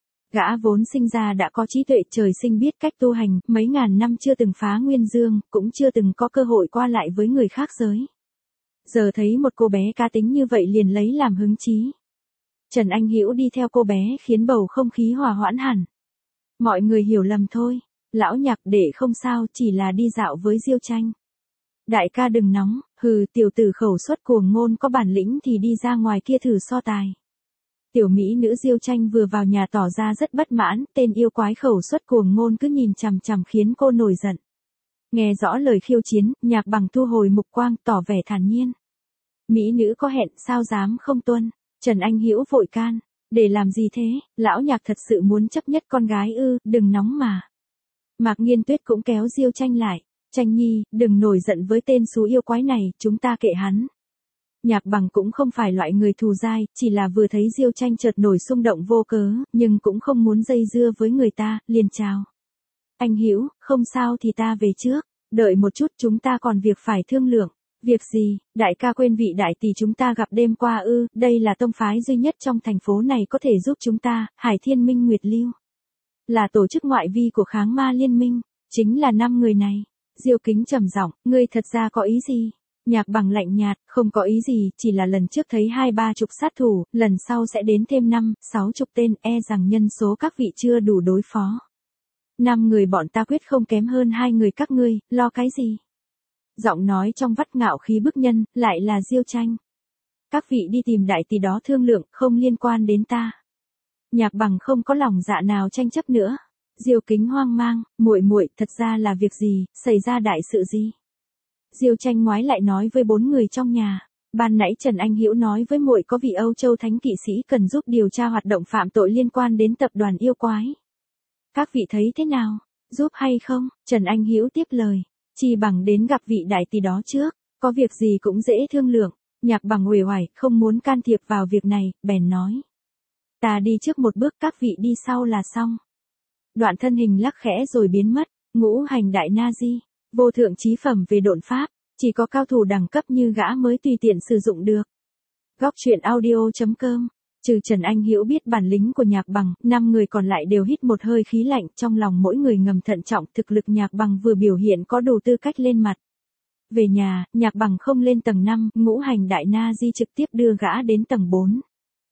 Gã vốn sinh ra đã có trí tuệ, trời sinh biết cách tu hành, mấy ngàn năm chưa từng phá nguyên dương, cũng chưa từng có cơ hội qua lại với người khác giới. Giờ thấy một cô bé cá tính như vậy liền lấy làm hứng chí. Trần Anh Hữu đi theo cô bé khiến bầu không khí hòa hoãn hẳn. Mọi người hiểu lầm thôi, lão Nhạc đệ không sao, chỉ là đi dạo với Diêu Tranh. Đại ca đừng nóng, Hừ, tiểu tử khẩu suất cuồng ngôn, có bản lĩnh thì đi ra ngoài kia thử so tài. Tiểu mỹ nữ Diêu Tranh vừa vào nhà tỏ ra rất bất mãn, tên yêu quái khẩu suất cuồng ngôn cứ nhìn chằm chằm khiến cô nổi giận. Nghe rõ lời khiêu chiến, Nhạc Bằng thu hồi mục quang, tỏ vẻ thản nhiên. Mỹ nữ có hẹn, sao dám không tuân? Trần Anh Hữu vội can. Để làm gì thế, lão Nhạc thật sự muốn chấp nhất con gái ư, đừng nóng mà. Mạc Nghiên Tuyết cũng kéo Diêu Tranh lại. Tranh nhi, đừng nổi giận với tên xú yêu quái này, chúng ta kệ hắn. Nhạc Bằng cũng không phải loại người thù dai, chỉ là vừa thấy Diêu Tranh chợt nổi xung động vô cớ, nhưng cũng không muốn dây dưa với người ta, liền chào. Anh Hữu, không sao thì ta về trước, đợi một chút, chúng ta còn việc phải thương lượng. Việc gì, đại ca quên vị đại tỷ chúng ta gặp đêm qua ư? Đây là tông phái duy nhất trong thành phố này có thể giúp chúng ta, Hải Thiên Minh Nguyệt Lưu. Là tổ chức ngoại vi của kháng ma liên minh, chính là 5 người này. Diêu Kính trầm giọng, ngươi thật ra có ý gì? Nhạc Bằng lạnh nhạt, không có ý gì, chỉ là lần trước thấy 2-3 chục sát thủ, lần sau sẽ đến thêm 5-6 chục tên, e rằng nhân số các vị chưa đủ đối phó. 5 người bọn ta quyết không kém hơn 2 người các ngươi, lo cái gì? Giọng nói trong vắt ngạo khí bức nhân, lại là Diêu Tranh. Các vị đi tìm đại tỷ đó thương lượng, không liên quan đến ta. Nhạc Bằng không có lòng dạ nào tranh chấp nữa. Diêu Kính hoang mang, muội muội, thật ra là việc gì, xảy ra đại sự gì? Diêu Tranh ngoái lại nói với 4 người trong nhà. Ban nãy Trần Anh Hữu nói với muội có vị Âu Châu Thánh kỵ sĩ cần giúp điều tra hoạt động phạm tội liên quan đến tập đoàn yêu quái. Các vị thấy thế nào? Giúp hay không? Trần Anh Hữu tiếp lời. Chi bằng đến gặp vị đại tỷ đó trước, có việc gì cũng dễ thương lượng. Nhạc Bằng uể oải, không muốn can thiệp vào việc này, bèn nói. Ta đi trước một bước, các vị đi sau là xong. Đoạn thân hình lắc khẽ rồi biến mất. Ngũ hành đại na di, vô thượng chí phẩm về độn pháp, chỉ có cao thủ đẳng cấp như gã mới tùy tiện sử dụng được. Góc truyện audio.com. Trừ Trần Anh Hữu biết bản lĩnh của Nhạc Bằng, 5 người còn lại đều hít một hơi khí lạnh, trong lòng mỗi người ngầm thận trọng, thực lực Nhạc Bằng vừa biểu hiện có đủ tư cách lên mặt. Về nhà, Nhạc Bằng không lên tầng 5, ngũ hành đại na di trực tiếp đưa gã đến tầng 4.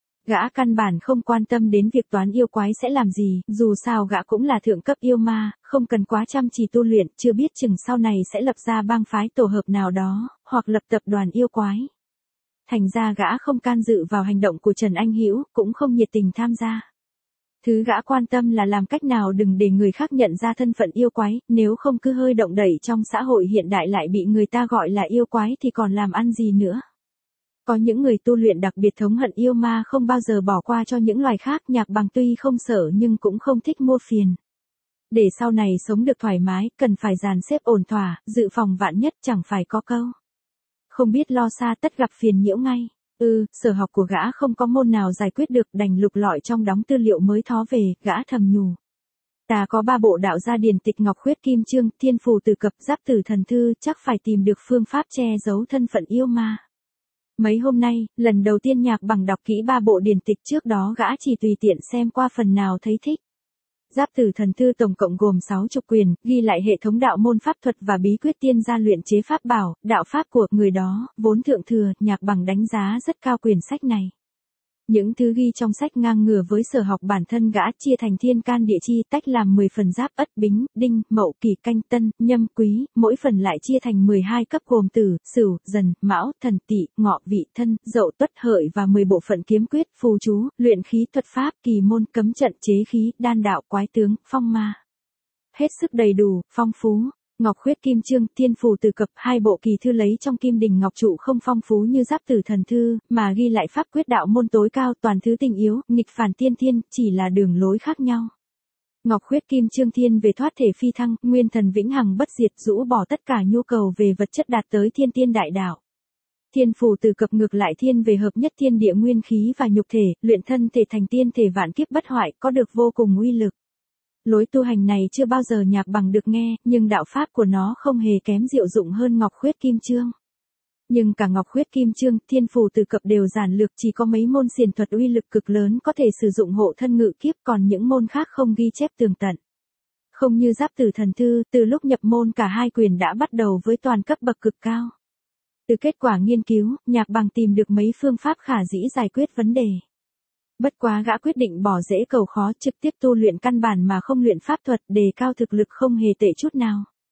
Gã căn bản không quan tâm đến việc toán yêu quái sẽ làm gì, dù sao gã cũng là thượng cấp yêu ma, không cần quá chăm chỉ tu luyện, chưa biết chừng sau này sẽ lập ra bang phái tổ hợp nào đó, hoặc lập tập đoàn yêu quái. Thành ra gã không can dự vào hành động của Trần Anh Hữu, cũng không nhiệt tình tham gia. Thứ gã quan tâm là làm cách nào đừng để người khác nhận ra thân phận yêu quái, nếu không cứ hơi động đẩy trong xã hội hiện đại lại bị người ta gọi là yêu quái thì còn làm ăn gì nữa. Có những người tu luyện đặc biệt thống hận yêu ma không bao giờ bỏ qua cho những loài khác. Nhạc Bằng tuy không sợ nhưng cũng không thích mua phiền. Để sau này sống được thoải mái, cần phải dàn xếp ổn thỏa, dự phòng vạn nhất, chẳng phải có câu. Không biết lo xa tất gặp phiền nhiễu ngay. Sở học của gã không có môn nào giải quyết được, đành lục lọi trong đống tư liệu mới thó về, gã thầm nhủ. Ta có 3 bộ đạo gia điển tịch Ngọc Khuyết Kim Chương, Thiên Phù Từ Cập, Giáp Tử Thần Thư, chắc phải tìm được phương pháp che giấu thân phận yêu ma. Mấy hôm nay, lần đầu tiên Nhạc Bằng đọc kỹ 3 bộ điển tịch, trước đó gã chỉ tùy tiện xem qua phần nào thấy thích. Giáp Tử Thần Thư tổng cộng gồm 60 quyển, ghi lại hệ thống đạo môn pháp thuật và bí quyết tiên gia luyện chế pháp bảo, đạo pháp của người đó, vốn thượng thừa. Nhạc Bằng đánh giá rất cao quyển sách này. Những thứ ghi trong sách ngang ngửa với sở học bản thân gã, chia thành thiên can địa chi, tách làm 10 phần giáp, ất, bính, đinh, mậu, kỷ, canh, tân, nhâm, quý, mỗi phần lại chia thành 12 cấp gồm tử, sửu, dần, mão, thần, tỵ, ngọ, vị, thân, dậu, tuất, hợi và 10 bộ phận kiếm quyết, phù chú, luyện khí, thuật pháp, kỳ môn, cấm trận, chế khí, đan đạo, quái tướng, phong ma. Hết sức đầy đủ, phong phú. Ngọc Khuyết Kim Chương, Thiên Phù Từ Cập, 2 bộ kỳ thư lấy trong Kim Đình Ngọc trụ không phong phú như Giáp Tử Thần Thư, mà ghi lại pháp quyết đạo môn tối cao, toàn thứ tình yếu, nghịch phản tiên thiên, chỉ là đường lối khác nhau. Ngọc Khuyết Kim Chương thiên về thoát thể phi thăng, nguyên thần vĩnh hằng bất diệt, rũ bỏ tất cả nhu cầu về vật chất đạt tới thiên tiên đại đạo. Thiên Phù Từ Cập ngược lại thiên về hợp nhất thiên địa nguyên khí và nhục thể, luyện thân thể thành tiên thể vạn kiếp bất hoại, có được vô cùng uy lực. Lối tu hành này chưa bao giờ Nhạc Bằng được nghe, nhưng đạo pháp của nó không hề kém diệu dụng hơn Ngọc Khuyết Kim Chương. Nhưng cả Ngọc Khuyết Kim Chương, Thiên Phù Từ Cập đều giản lược, chỉ có mấy môn xiển thuật uy lực cực lớn có thể sử dụng hộ thân ngự kiếp, còn những môn khác không ghi chép tường tận. Không như Giáp Tử Thần Thư, từ lúc nhập môn cả 2 quyển đã bắt đầu với toàn cấp bậc cực cao. Từ kết quả nghiên cứu, Nhạc Bằng tìm được mấy phương pháp khả dĩ giải quyết vấn đề. Bất quá gã quyết định bỏ dễ cầu khó, trực tiếp tu luyện căn bản mà không luyện pháp thuật, đề cao thực lực không hề tệ chút nào.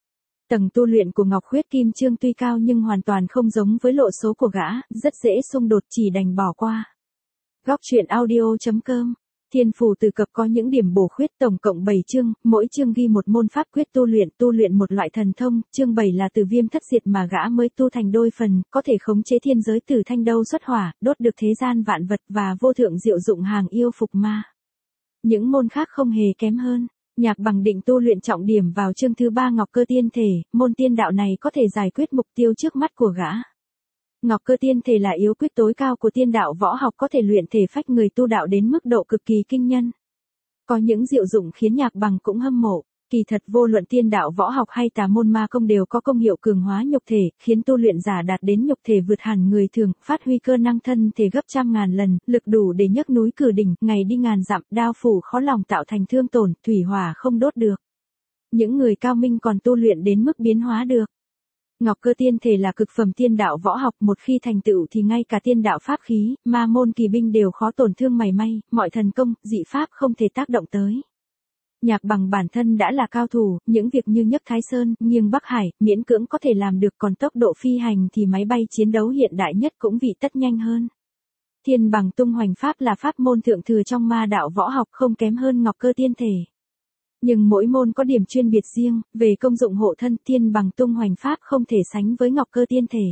Tầng tu luyện của Ngọc Huyết Kim Chương tuy cao nhưng hoàn toàn không giống với lộ số của gã, rất dễ xung đột chỉ đành bỏ qua. Góc truyện audio.com. Thiên phù từ cập có những điểm bổ khuyết tổng cộng 7 chương, mỗi chương ghi một môn pháp quyết tu luyện một loại thần thông, chương 7 là từ viêm thất diệt mà gã mới tu thành đôi phần, có thể khống chế thiên giới từ thanh đâu xuất hỏa, đốt được thế gian vạn vật và vô thượng diệu dụng hàng yêu phục ma. Những môn khác không hề kém hơn. Nhạc Bằng định tu luyện trọng điểm vào chương thứ 3 Ngọc Cơ Tiên Thể, môn tiên đạo này có thể giải quyết mục tiêu trước mắt của gã. Ngọc Cơ Tiên Thể là yếu quyết tối cao của tiên đạo võ học, có thể luyện thể phách người tu đạo đến mức độ cực kỳ kinh nhân. Có những diệu dụng khiến Nhạc Bằng cũng hâm mộ. Kỳ thật vô luận tiên đạo võ học hay tà môn ma công đều có công hiệu cường hóa nhục thể, khiến tu luyện giả đạt đến nhục thể vượt hẳn người thường, phát huy cơ năng thân thể gấp trăm ngàn lần, lực đủ để nhấc núi cử đỉnh, ngày đi ngàn dặm, đao phủ khó lòng tạo thành thương tổn, thủy hỏa không đốt được. Những người cao minh còn tu luyện đến mức biến hóa được. Ngọc Cơ Tiên Thể là cực phẩm tiên đạo võ học, một khi thành tựu thì ngay cả tiên đạo pháp khí, ma môn kỳ binh đều khó tổn thương mảy may, mọi thần công, dị pháp không thể tác động tới. Nhạc Bằng bản thân đã là cao thủ, những việc như nhấc Thái Sơn, nghiêng Bắc Hải, miễn cưỡng có thể làm được, còn tốc độ phi hành thì máy bay chiến đấu hiện đại nhất cũng vị tất nhanh hơn. Thiên Bằng Tung Hoành Pháp là pháp môn thượng thừa trong ma đạo võ học, không kém hơn Ngọc Cơ Tiên Thể. Nhưng mỗi môn có điểm chuyên biệt riêng, về công dụng hộ thân, Thiên Bằng Tung Hoành Pháp không thể sánh với Ngọc Cơ Tiên Thể.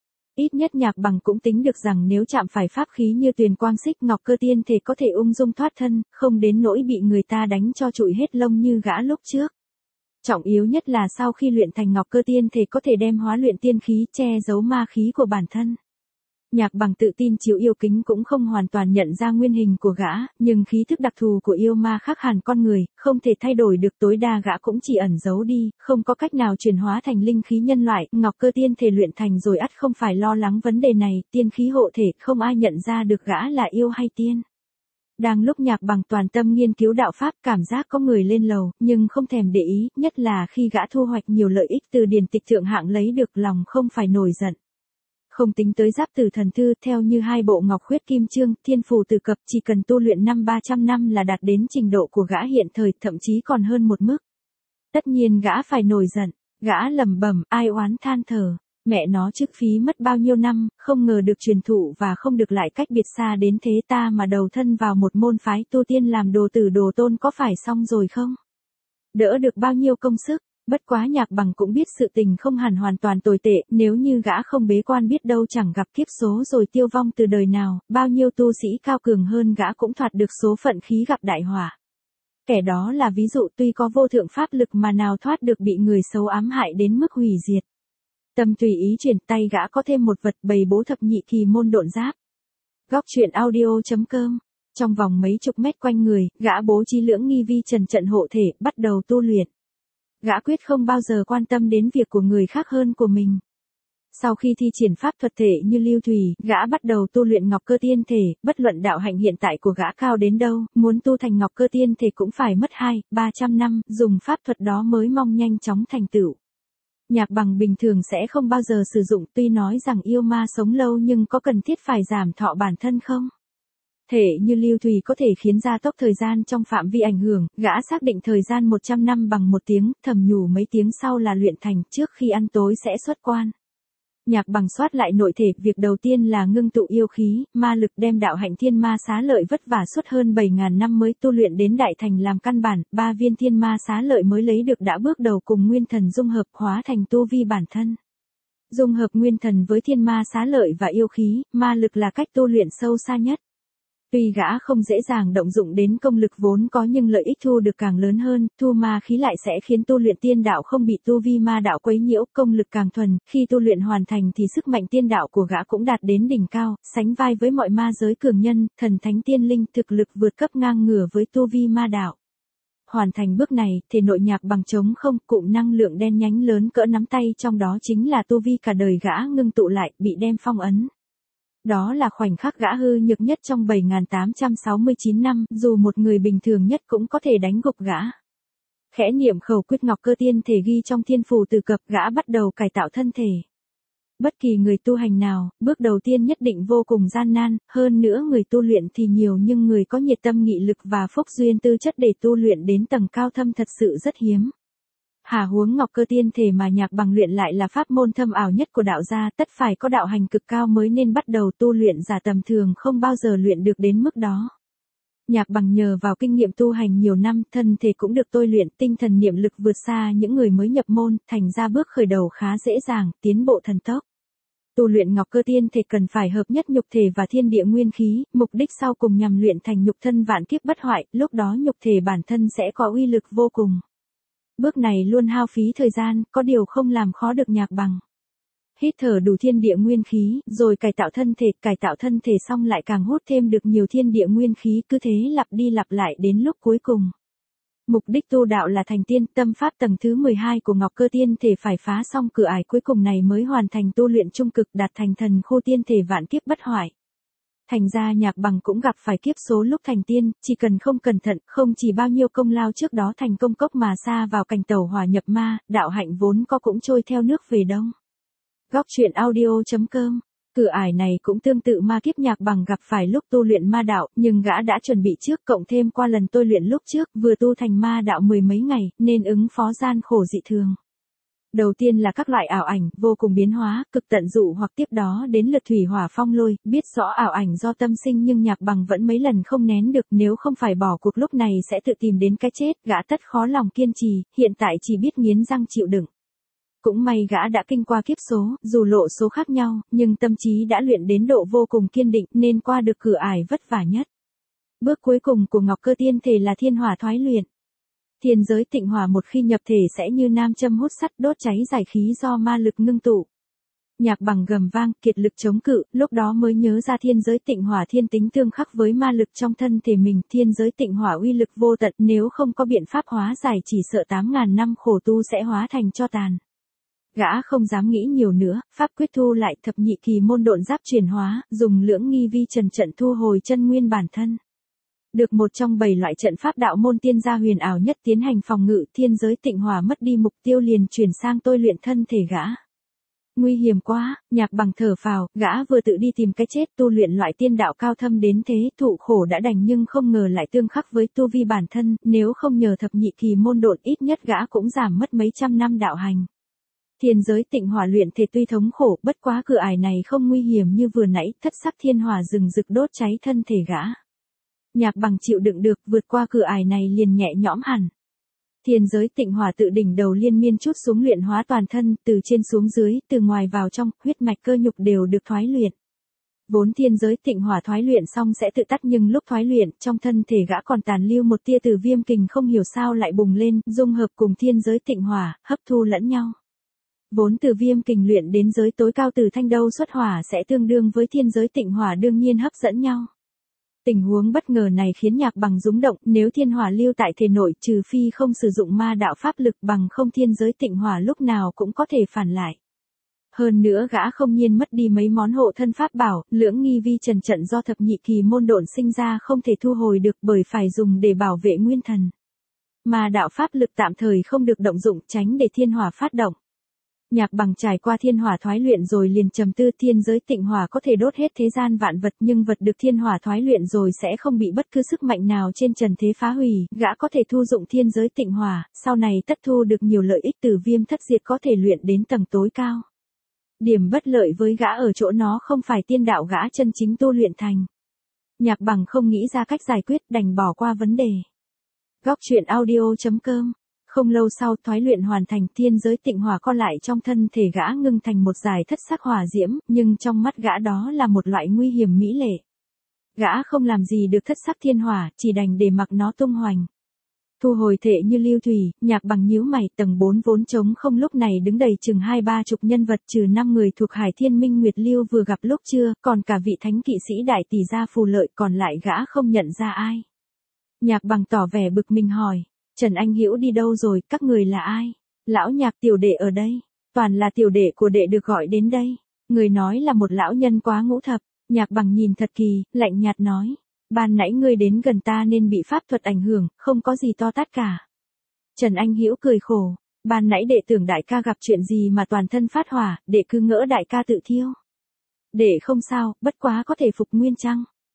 Ít nhất Nhạc Bằng cũng tính được rằng nếu chạm phải pháp khí như Tuyền Quang Xích, Ngọc Cơ Tiên Thể có thể ung dung thoát thân, không đến nỗi bị người ta đánh cho trụi hết lông như gã lúc trước. Trọng yếu nhất là sau khi luyện thành Ngọc Cơ Tiên Thể có thể đem hóa luyện tiên khí, che giấu ma khí của bản thân. Nhạc Bằng tự tin chiếu yêu kính cũng không hoàn toàn nhận ra nguyên hình của gã, nhưng khí thức đặc thù của yêu ma khác hẳn con người, không thể thay đổi được, tối đa gã cũng chỉ ẩn giấu đi, không có cách nào chuyển hóa thành linh khí nhân loại. Ngọc Cơ Tiên Thể luyện thành rồi ắt không phải lo lắng vấn đề này, tiên khí hộ thể, không ai nhận ra được gã là yêu hay tiên. Đang lúc Nhạc Bằng toàn tâm nghiên cứu đạo pháp, cảm giác có người lên lầu, nhưng không thèm để ý, nhất là khi gã thu hoạch nhiều lợi ích từ điển tịch thượng hạng lấy được, lòng không phải nổi giận. Không tính tới Giáp Tử Thần Thư, theo như hai bộ Ngọc Huyết Kim Chương, Thiên Phù Từ Cập, chỉ cần tu luyện 300 năm là đạt đến trình độ của gã hiện thời, thậm chí còn hơn một mức. Tất nhiên gã phải nổi giận, gã lẩm bẩm, ai oán than thở, mẹ nó chức phí mất bao nhiêu năm, không ngờ được truyền thụ và không được lại cách biệt xa đến thế, ta mà đầu thân vào một môn phái tu tiên làm đồ tử đồ tôn có phải xong rồi không? Đỡ được bao nhiêu công sức. Bất quá Nhạc Bằng cũng biết sự tình không hẳn hoàn toàn tồi tệ, nếu như gã không bế quan biết đâu chẳng gặp kiếp số rồi tiêu vong từ đời nào, bao nhiêu tu sĩ cao cường hơn gã cũng thoát được số phận khí gặp đại họa. Kẻ đó là ví dụ, tuy có vô thượng pháp lực mà nào thoát được bị người xấu ám hại đến mức hủy diệt. Tâm tùy ý chuyển, tay gã có thêm một vật, bày bố thập nhị kỳ môn độn giáp. Góc truyện audio.com. Trong vòng mấy chục mét quanh người, gã bố trí lưỡng nghi vi trần trận hộ thể, bắt đầu tu luyện. Gã quyết không bao giờ quan tâm đến việc của người khác hơn của mình. Sau khi thi triển pháp thuật thể như lưu thủy, gã bắt đầu tu luyện Ngọc Cơ Tiên Thể, bất luận đạo hạnh hiện tại của gã cao đến đâu, muốn tu thành Ngọc Cơ Tiên Thể cũng phải mất 200-300 năm, dùng pháp thuật đó mới mong nhanh chóng thành tựu. Nhạc Bằng bình thường sẽ không bao giờ sử dụng, tuy nói rằng yêu ma sống lâu nhưng có cần thiết phải giảm thọ bản thân không? Thể như lưu thủy có thể khiến gia tốc thời gian trong phạm vi ảnh hưởng, gã xác định thời gian 100 năm bằng 1 tiếng, thầm nhủ mấy tiếng sau là luyện thành, trước khi ăn tối sẽ xuất quan. Nhạc Bằng soát lại nội thể, việc đầu tiên là ngưng tụ yêu khí, ma lực, đem đạo hạnh thiên ma xá lợi vất vả suốt hơn 7.000 năm mới tu luyện đến đại thành làm căn bản, 3 viên thiên ma xá lợi mới lấy được đã bước đầu cùng nguyên thần dung hợp hóa thành tu vi bản thân. Dung hợp nguyên thần với thiên ma xá lợi và yêu khí, ma lực là cách tu luyện sâu xa nhất. Tuy gã không dễ dàng động dụng đến công lực vốn có nhưng lợi ích thu được càng lớn hơn, thu ma khí lại sẽ khiến tu luyện tiên đạo không bị tu vi ma đạo quấy nhiễu, công lực càng thuần, khi tu luyện hoàn thành thì sức mạnh tiên đạo của gã cũng đạt đến đỉnh cao, sánh vai với mọi ma giới cường nhân, thần thánh tiên linh, thực lực vượt cấp ngang ngửa với tu vi ma đạo. Hoàn thành bước này, thể nội Nhạc Bằng trống không, cụm năng lượng đen nhánh lớn cỡ nắm tay trong đó chính là tu vi cả đời gã ngưng tụ lại, bị đem phong ấn. Đó là khoảnh khắc gã hư nhược nhất trong 7.869 năm, dù một người bình thường nhất cũng có thể đánh gục gã. Khẽ niệm khẩu quyết Ngọc Cơ Tiên Thể ghi trong Thiên Phù Từ Cập, gã bắt đầu cải tạo thân thể. Bất kỳ người tu hành nào, bước đầu tiên nhất định vô cùng gian nan, hơn nữa người tu luyện thì nhiều nhưng người có nhiệt tâm nghị lực và phúc duyên tư chất để tu luyện đến tầng cao thâm thật sự rất hiếm. Hà huống ngọc cơ tiên thể mà Nhạc Bằng luyện lại là pháp môn thâm ảo nhất của đạo gia, tất phải có đạo hành cực cao mới nên bắt đầu tu luyện, giả tầm thường không bao giờ luyện được đến mức đó. Nhạc Bằng nhờ vào kinh nghiệm tu hành nhiều năm, thân thể cũng được tôi luyện, tinh thần niệm lực vượt xa những người mới nhập môn, thành ra bước khởi đầu khá dễ dàng, tiến bộ thần tốc. Tu luyện ngọc cơ tiên thể cần phải hợp nhất nhục thể và thiên địa nguyên khí, mục đích sau cùng nhằm luyện thành nhục thân vạn kiếp bất hoại, lúc đó nhục thể bản thân sẽ có uy lực vô cùng. Bước này luôn hao phí thời gian, có điều không làm khó được Nhạc Bằng. Hít thở đủ thiên địa nguyên khí, rồi cải tạo thân thể xong lại càng hút thêm được nhiều thiên địa nguyên khí, cứ thế lặp đi lặp lại đến lúc cuối cùng. Mục đích tu đạo là thành tiên, tâm pháp tầng thứ 12 của ngọc cơ tiên thể phải phá xong cửa ải cuối cùng này mới hoàn thành tu luyện trung cực, đạt thành thần khu tiên thể vạn kiếp bất hoại. Thành ra Nhạc Bằng cũng gặp phải kiếp số lúc thành tiên, chỉ cần không cẩn thận, không chỉ bao nhiêu công lao trước đó thành công cốc mà sa vào cảnh tẩu hỏa nhập ma, đạo hạnh vốn có cũng trôi theo nước về đông. Góc truyện audio.com. Cửa ải này cũng tương tự ma kiếp Nhạc Bằng gặp phải lúc tu luyện ma đạo, nhưng gã đã chuẩn bị trước, cộng thêm qua lần tôi luyện lúc trước, vừa tu thành ma đạo 10 mấy ngày, nên ứng phó gian khổ dị thường. Đầu tiên là các loại ảo ảnh, vô cùng biến hóa, cực tận dụ hoặc tiếp đó đến lượt thủy hỏa phong lôi, biết rõ ảo ảnh do tâm sinh nhưng Nhạc Bằng vẫn mấy lần không nén được, nếu không phải bỏ cuộc lúc này sẽ tự tìm đến cái chết, gã tất khó lòng kiên trì, hiện tại chỉ biết nghiến răng chịu đựng. Cũng may gã đã kinh qua kiếp số, dù lộ số khác nhau, nhưng tâm trí đã luyện đến độ vô cùng kiên định nên qua được cửa ải vất vả nhất. Bước cuối cùng của ngọc cơ tiên thể là thiên hỏa thoái luyện. Thiên giới tịnh hỏa một khi nhập thể sẽ như nam châm hút sắt, đốt cháy giải khí do ma lực ngưng tụ. Nhạc Bằng gầm vang, kiệt lực chống cự, lúc đó mới nhớ ra thiên giới tịnh hỏa thiên tính tương khắc với ma lực trong thân thể mình, thiên giới tịnh hỏa uy lực vô tận, nếu không có biện pháp hóa giải chỉ sợ 8.000 năm khổ tu sẽ hóa thành tro tàn. Gã không dám nghĩ nhiều nữa, pháp quyết thu lại, thập nhị kỳ môn độn giáp chuyển hóa, dùng lưỡng nghi vi trần trận thu hồi chân nguyên bản thân. Được một trong 7 loại trận pháp đạo môn tiên gia huyền ảo nhất tiến hành phòng ngự, thiên giới tịnh hỏa mất đi mục tiêu liền chuyển sang tôi luyện thân thể gã. Nguy hiểm quá, Nhạc Bằng thở phào, gã vừa tự đi tìm cái chết, tu luyện loại tiên đạo cao thâm đến thế, thụ khổ đã đành nhưng không ngờ lại tương khắc với tu vi bản thân, nếu không nhờ thập nhị kỳ môn độn ít nhất gã cũng giảm mất mấy trăm năm đạo hành. Thiên giới tịnh hỏa luyện thể tuy thống khổ, bất quá cửa ải này không nguy hiểm như vừa nãy, thất sắc thiên hỏa rừng rực đốt cháy thân thể gã. Nhạc Bằng chịu đựng được, vượt qua cửa ải này liền nhẹ nhõm hẳn. Thiên giới tịnh hỏa tự đỉnh đầu liên miên chút xuống luyện hóa toàn thân, từ trên xuống dưới, từ ngoài vào trong, huyết mạch cơ nhục đều được thoái luyện. Vốn thiên giới tịnh hỏa thoái luyện xong sẽ tự tắt, nhưng lúc thoái luyện, trong thân thể gã còn tàn lưu một tia từ viêm kình không hiểu sao lại bùng lên, dung hợp cùng thiên giới tịnh hỏa, hấp thu lẫn nhau. Vốn từ viêm kình luyện đến giới tối cao từ thanh đâu xuất hỏa sẽ tương đương với thiên giới tịnh hỏa, đương nhiên hấp dẫn nhau. Tình huống bất ngờ này khiến Nhạc Bằng rúng động, nếu thiên hỏa lưu tại thể nội, trừ phi không sử dụng ma đạo pháp lực, bằng không thiên giới tịnh hỏa lúc nào cũng có thể phản lại. Hơn nữa gã không nhiên mất đi mấy món hộ thân pháp bảo, lưỡng nghi vi trần trận do thập nhị kỳ môn độn sinh ra không thể thu hồi được bởi phải dùng để bảo vệ nguyên thần. Ma đạo pháp lực tạm thời không được động dụng, tránh để thiên hỏa phát động. Nhạc Bằng trải qua thiên hỏa thoái luyện rồi liền trầm tư, thiên giới tịnh hỏa có thể đốt hết thế gian vạn vật, nhưng vật được thiên hỏa thoái luyện rồi sẽ không bị bất cứ sức mạnh nào trên trần thế phá hủy, gã có thể thu dụng thiên giới tịnh hỏa, sau này tất thu được nhiều lợi ích, từ viêm thất diệt có thể luyện đến tầng tối cao. Điểm bất lợi với gã ở chỗ nó không phải tiên đạo gã chân chính tu luyện thành. Nhạc Bằng không nghĩ ra cách giải quyết, đành bỏ qua vấn đề. Góc truyện audio.com. Không lâu sau thoái luyện hoàn thành, thiên giới tịnh hỏa co lại trong thân thể gã ngưng thành một dải thất sắc hỏa diễm, nhưng trong mắt gã đó là một loại nguy hiểm mỹ lệ. Gã không làm gì được thất sắc thiên hỏa, chỉ đành để mặc nó tung hoành. Thu hồi thể như lưu thủy, Nhạc Bằng nhíu mày, tầng 4 vốn trống không lúc này đứng đầy chừng 2-3 chục nhân vật, trừ 5 người thuộc Hải Thiên Minh Nguyệt Lưu vừa gặp lúc trưa, còn cả vị thánh kỵ sĩ đại tỷ gia Phù Lợi, còn lại gã không nhận ra ai. Nhạc Bằng tỏ vẻ bực mình hỏi. Trần Anh Hữu đi đâu rồi, các người là ai? Lão Nhạc tiểu đệ ở đây. Toàn là tiểu đệ của đệ được gọi đến đây. Người nói là một lão nhân quá ngũ thập. Nhạc Bằng nhìn thật kỳ, lạnh nhạt nói. Ban nãy ngươi đến gần ta nên bị pháp thuật ảnh hưởng, không có gì to tát cả. Trần Anh Hữu cười khổ. Ban nãy đệ tưởng đại ca gặp chuyện gì mà toàn thân phát hỏa, đệ cứ ngỡ đại ca tự thiêu. Đệ không sao, bất quá có thể phục nguyên chăng?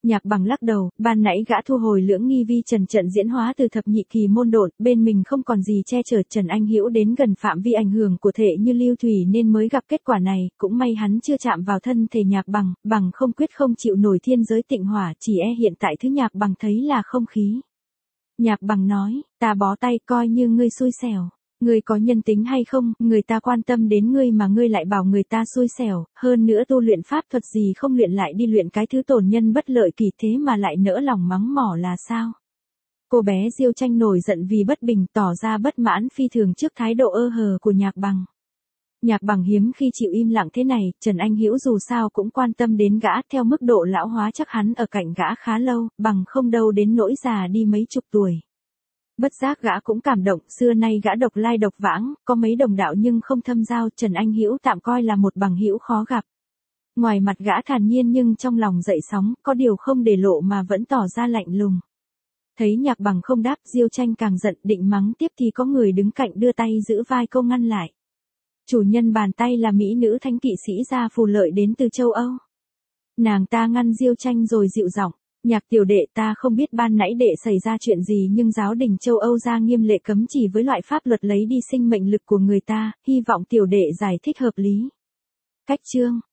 Nhạc Bằng lắc đầu, ban nãy gã thu hồi lưỡng nghi vi trần trận diễn hóa từ thập nhị kỳ môn độn, bên mình không còn gì che chở. Trần Anh Hữu đến gần phạm vi ảnh hưởng của thể như lưu thủy nên mới gặp kết quả này, cũng may hắn chưa chạm vào thân thể Nhạc Bằng, bằng không quyết không chịu nổi thiên giới tịnh hỏa, chỉ hiện tại thứ Nhạc Bằng thấy là không khí. Nhạc Bằng nói, ta bó tay coi như ngươi xui xẻo. Ngươi có nhân tính hay không, người ta quan tâm đến ngươi mà ngươi lại bảo người ta xui xẻo, hơn nữa tu luyện pháp thuật gì không luyện lại đi luyện cái thứ tổn nhân bất lợi kỳ thế mà lại nỡ lòng mắng mỏ là sao? Cô bé Diêu Tranh nổi giận vì bất bình, tỏ ra bất mãn phi thường trước thái độ ơ hờ của Nhạc Bằng. Nhạc Bằng hiếm khi chịu im lặng thế này, Trần Anh Hữu dù sao cũng quan tâm đến gã, theo mức độ lão hóa chắc hắn ở cạnh gã khá lâu, bằng không đâu đến nỗi già đi mấy chục tuổi. Bất giác gã cũng cảm động, xưa nay gã độc lai độc vãng, có mấy đồng đạo nhưng không thâm giao, Trần Anh Hữu tạm coi là một bằng hữu khó gặp. Ngoài mặt gã thản nhiên nhưng trong lòng dậy sóng, có điều không để lộ mà vẫn tỏ ra lạnh lùng. Thấy Nhạc Bằng không đáp, Diêu Tranh càng giận, định mắng tiếp thì có người đứng cạnh đưa tay giữ vai cô ngăn lại. Chủ nhân bàn tay là mỹ nữ thánh kỵ sĩ Gia Phù Lợi đến từ châu Âu. Nàng ta ngăn Diêu Tranh rồi dịu giọng. Nhạc tiểu đệ, ta không biết ban nãy đệ xảy ra chuyện gì nhưng giáo đình châu Âu ra nghiêm lệ cấm chỉ với loại pháp luật lấy đi sinh mệnh lực của người ta, hy vọng tiểu đệ giải thích hợp lý. Cách chương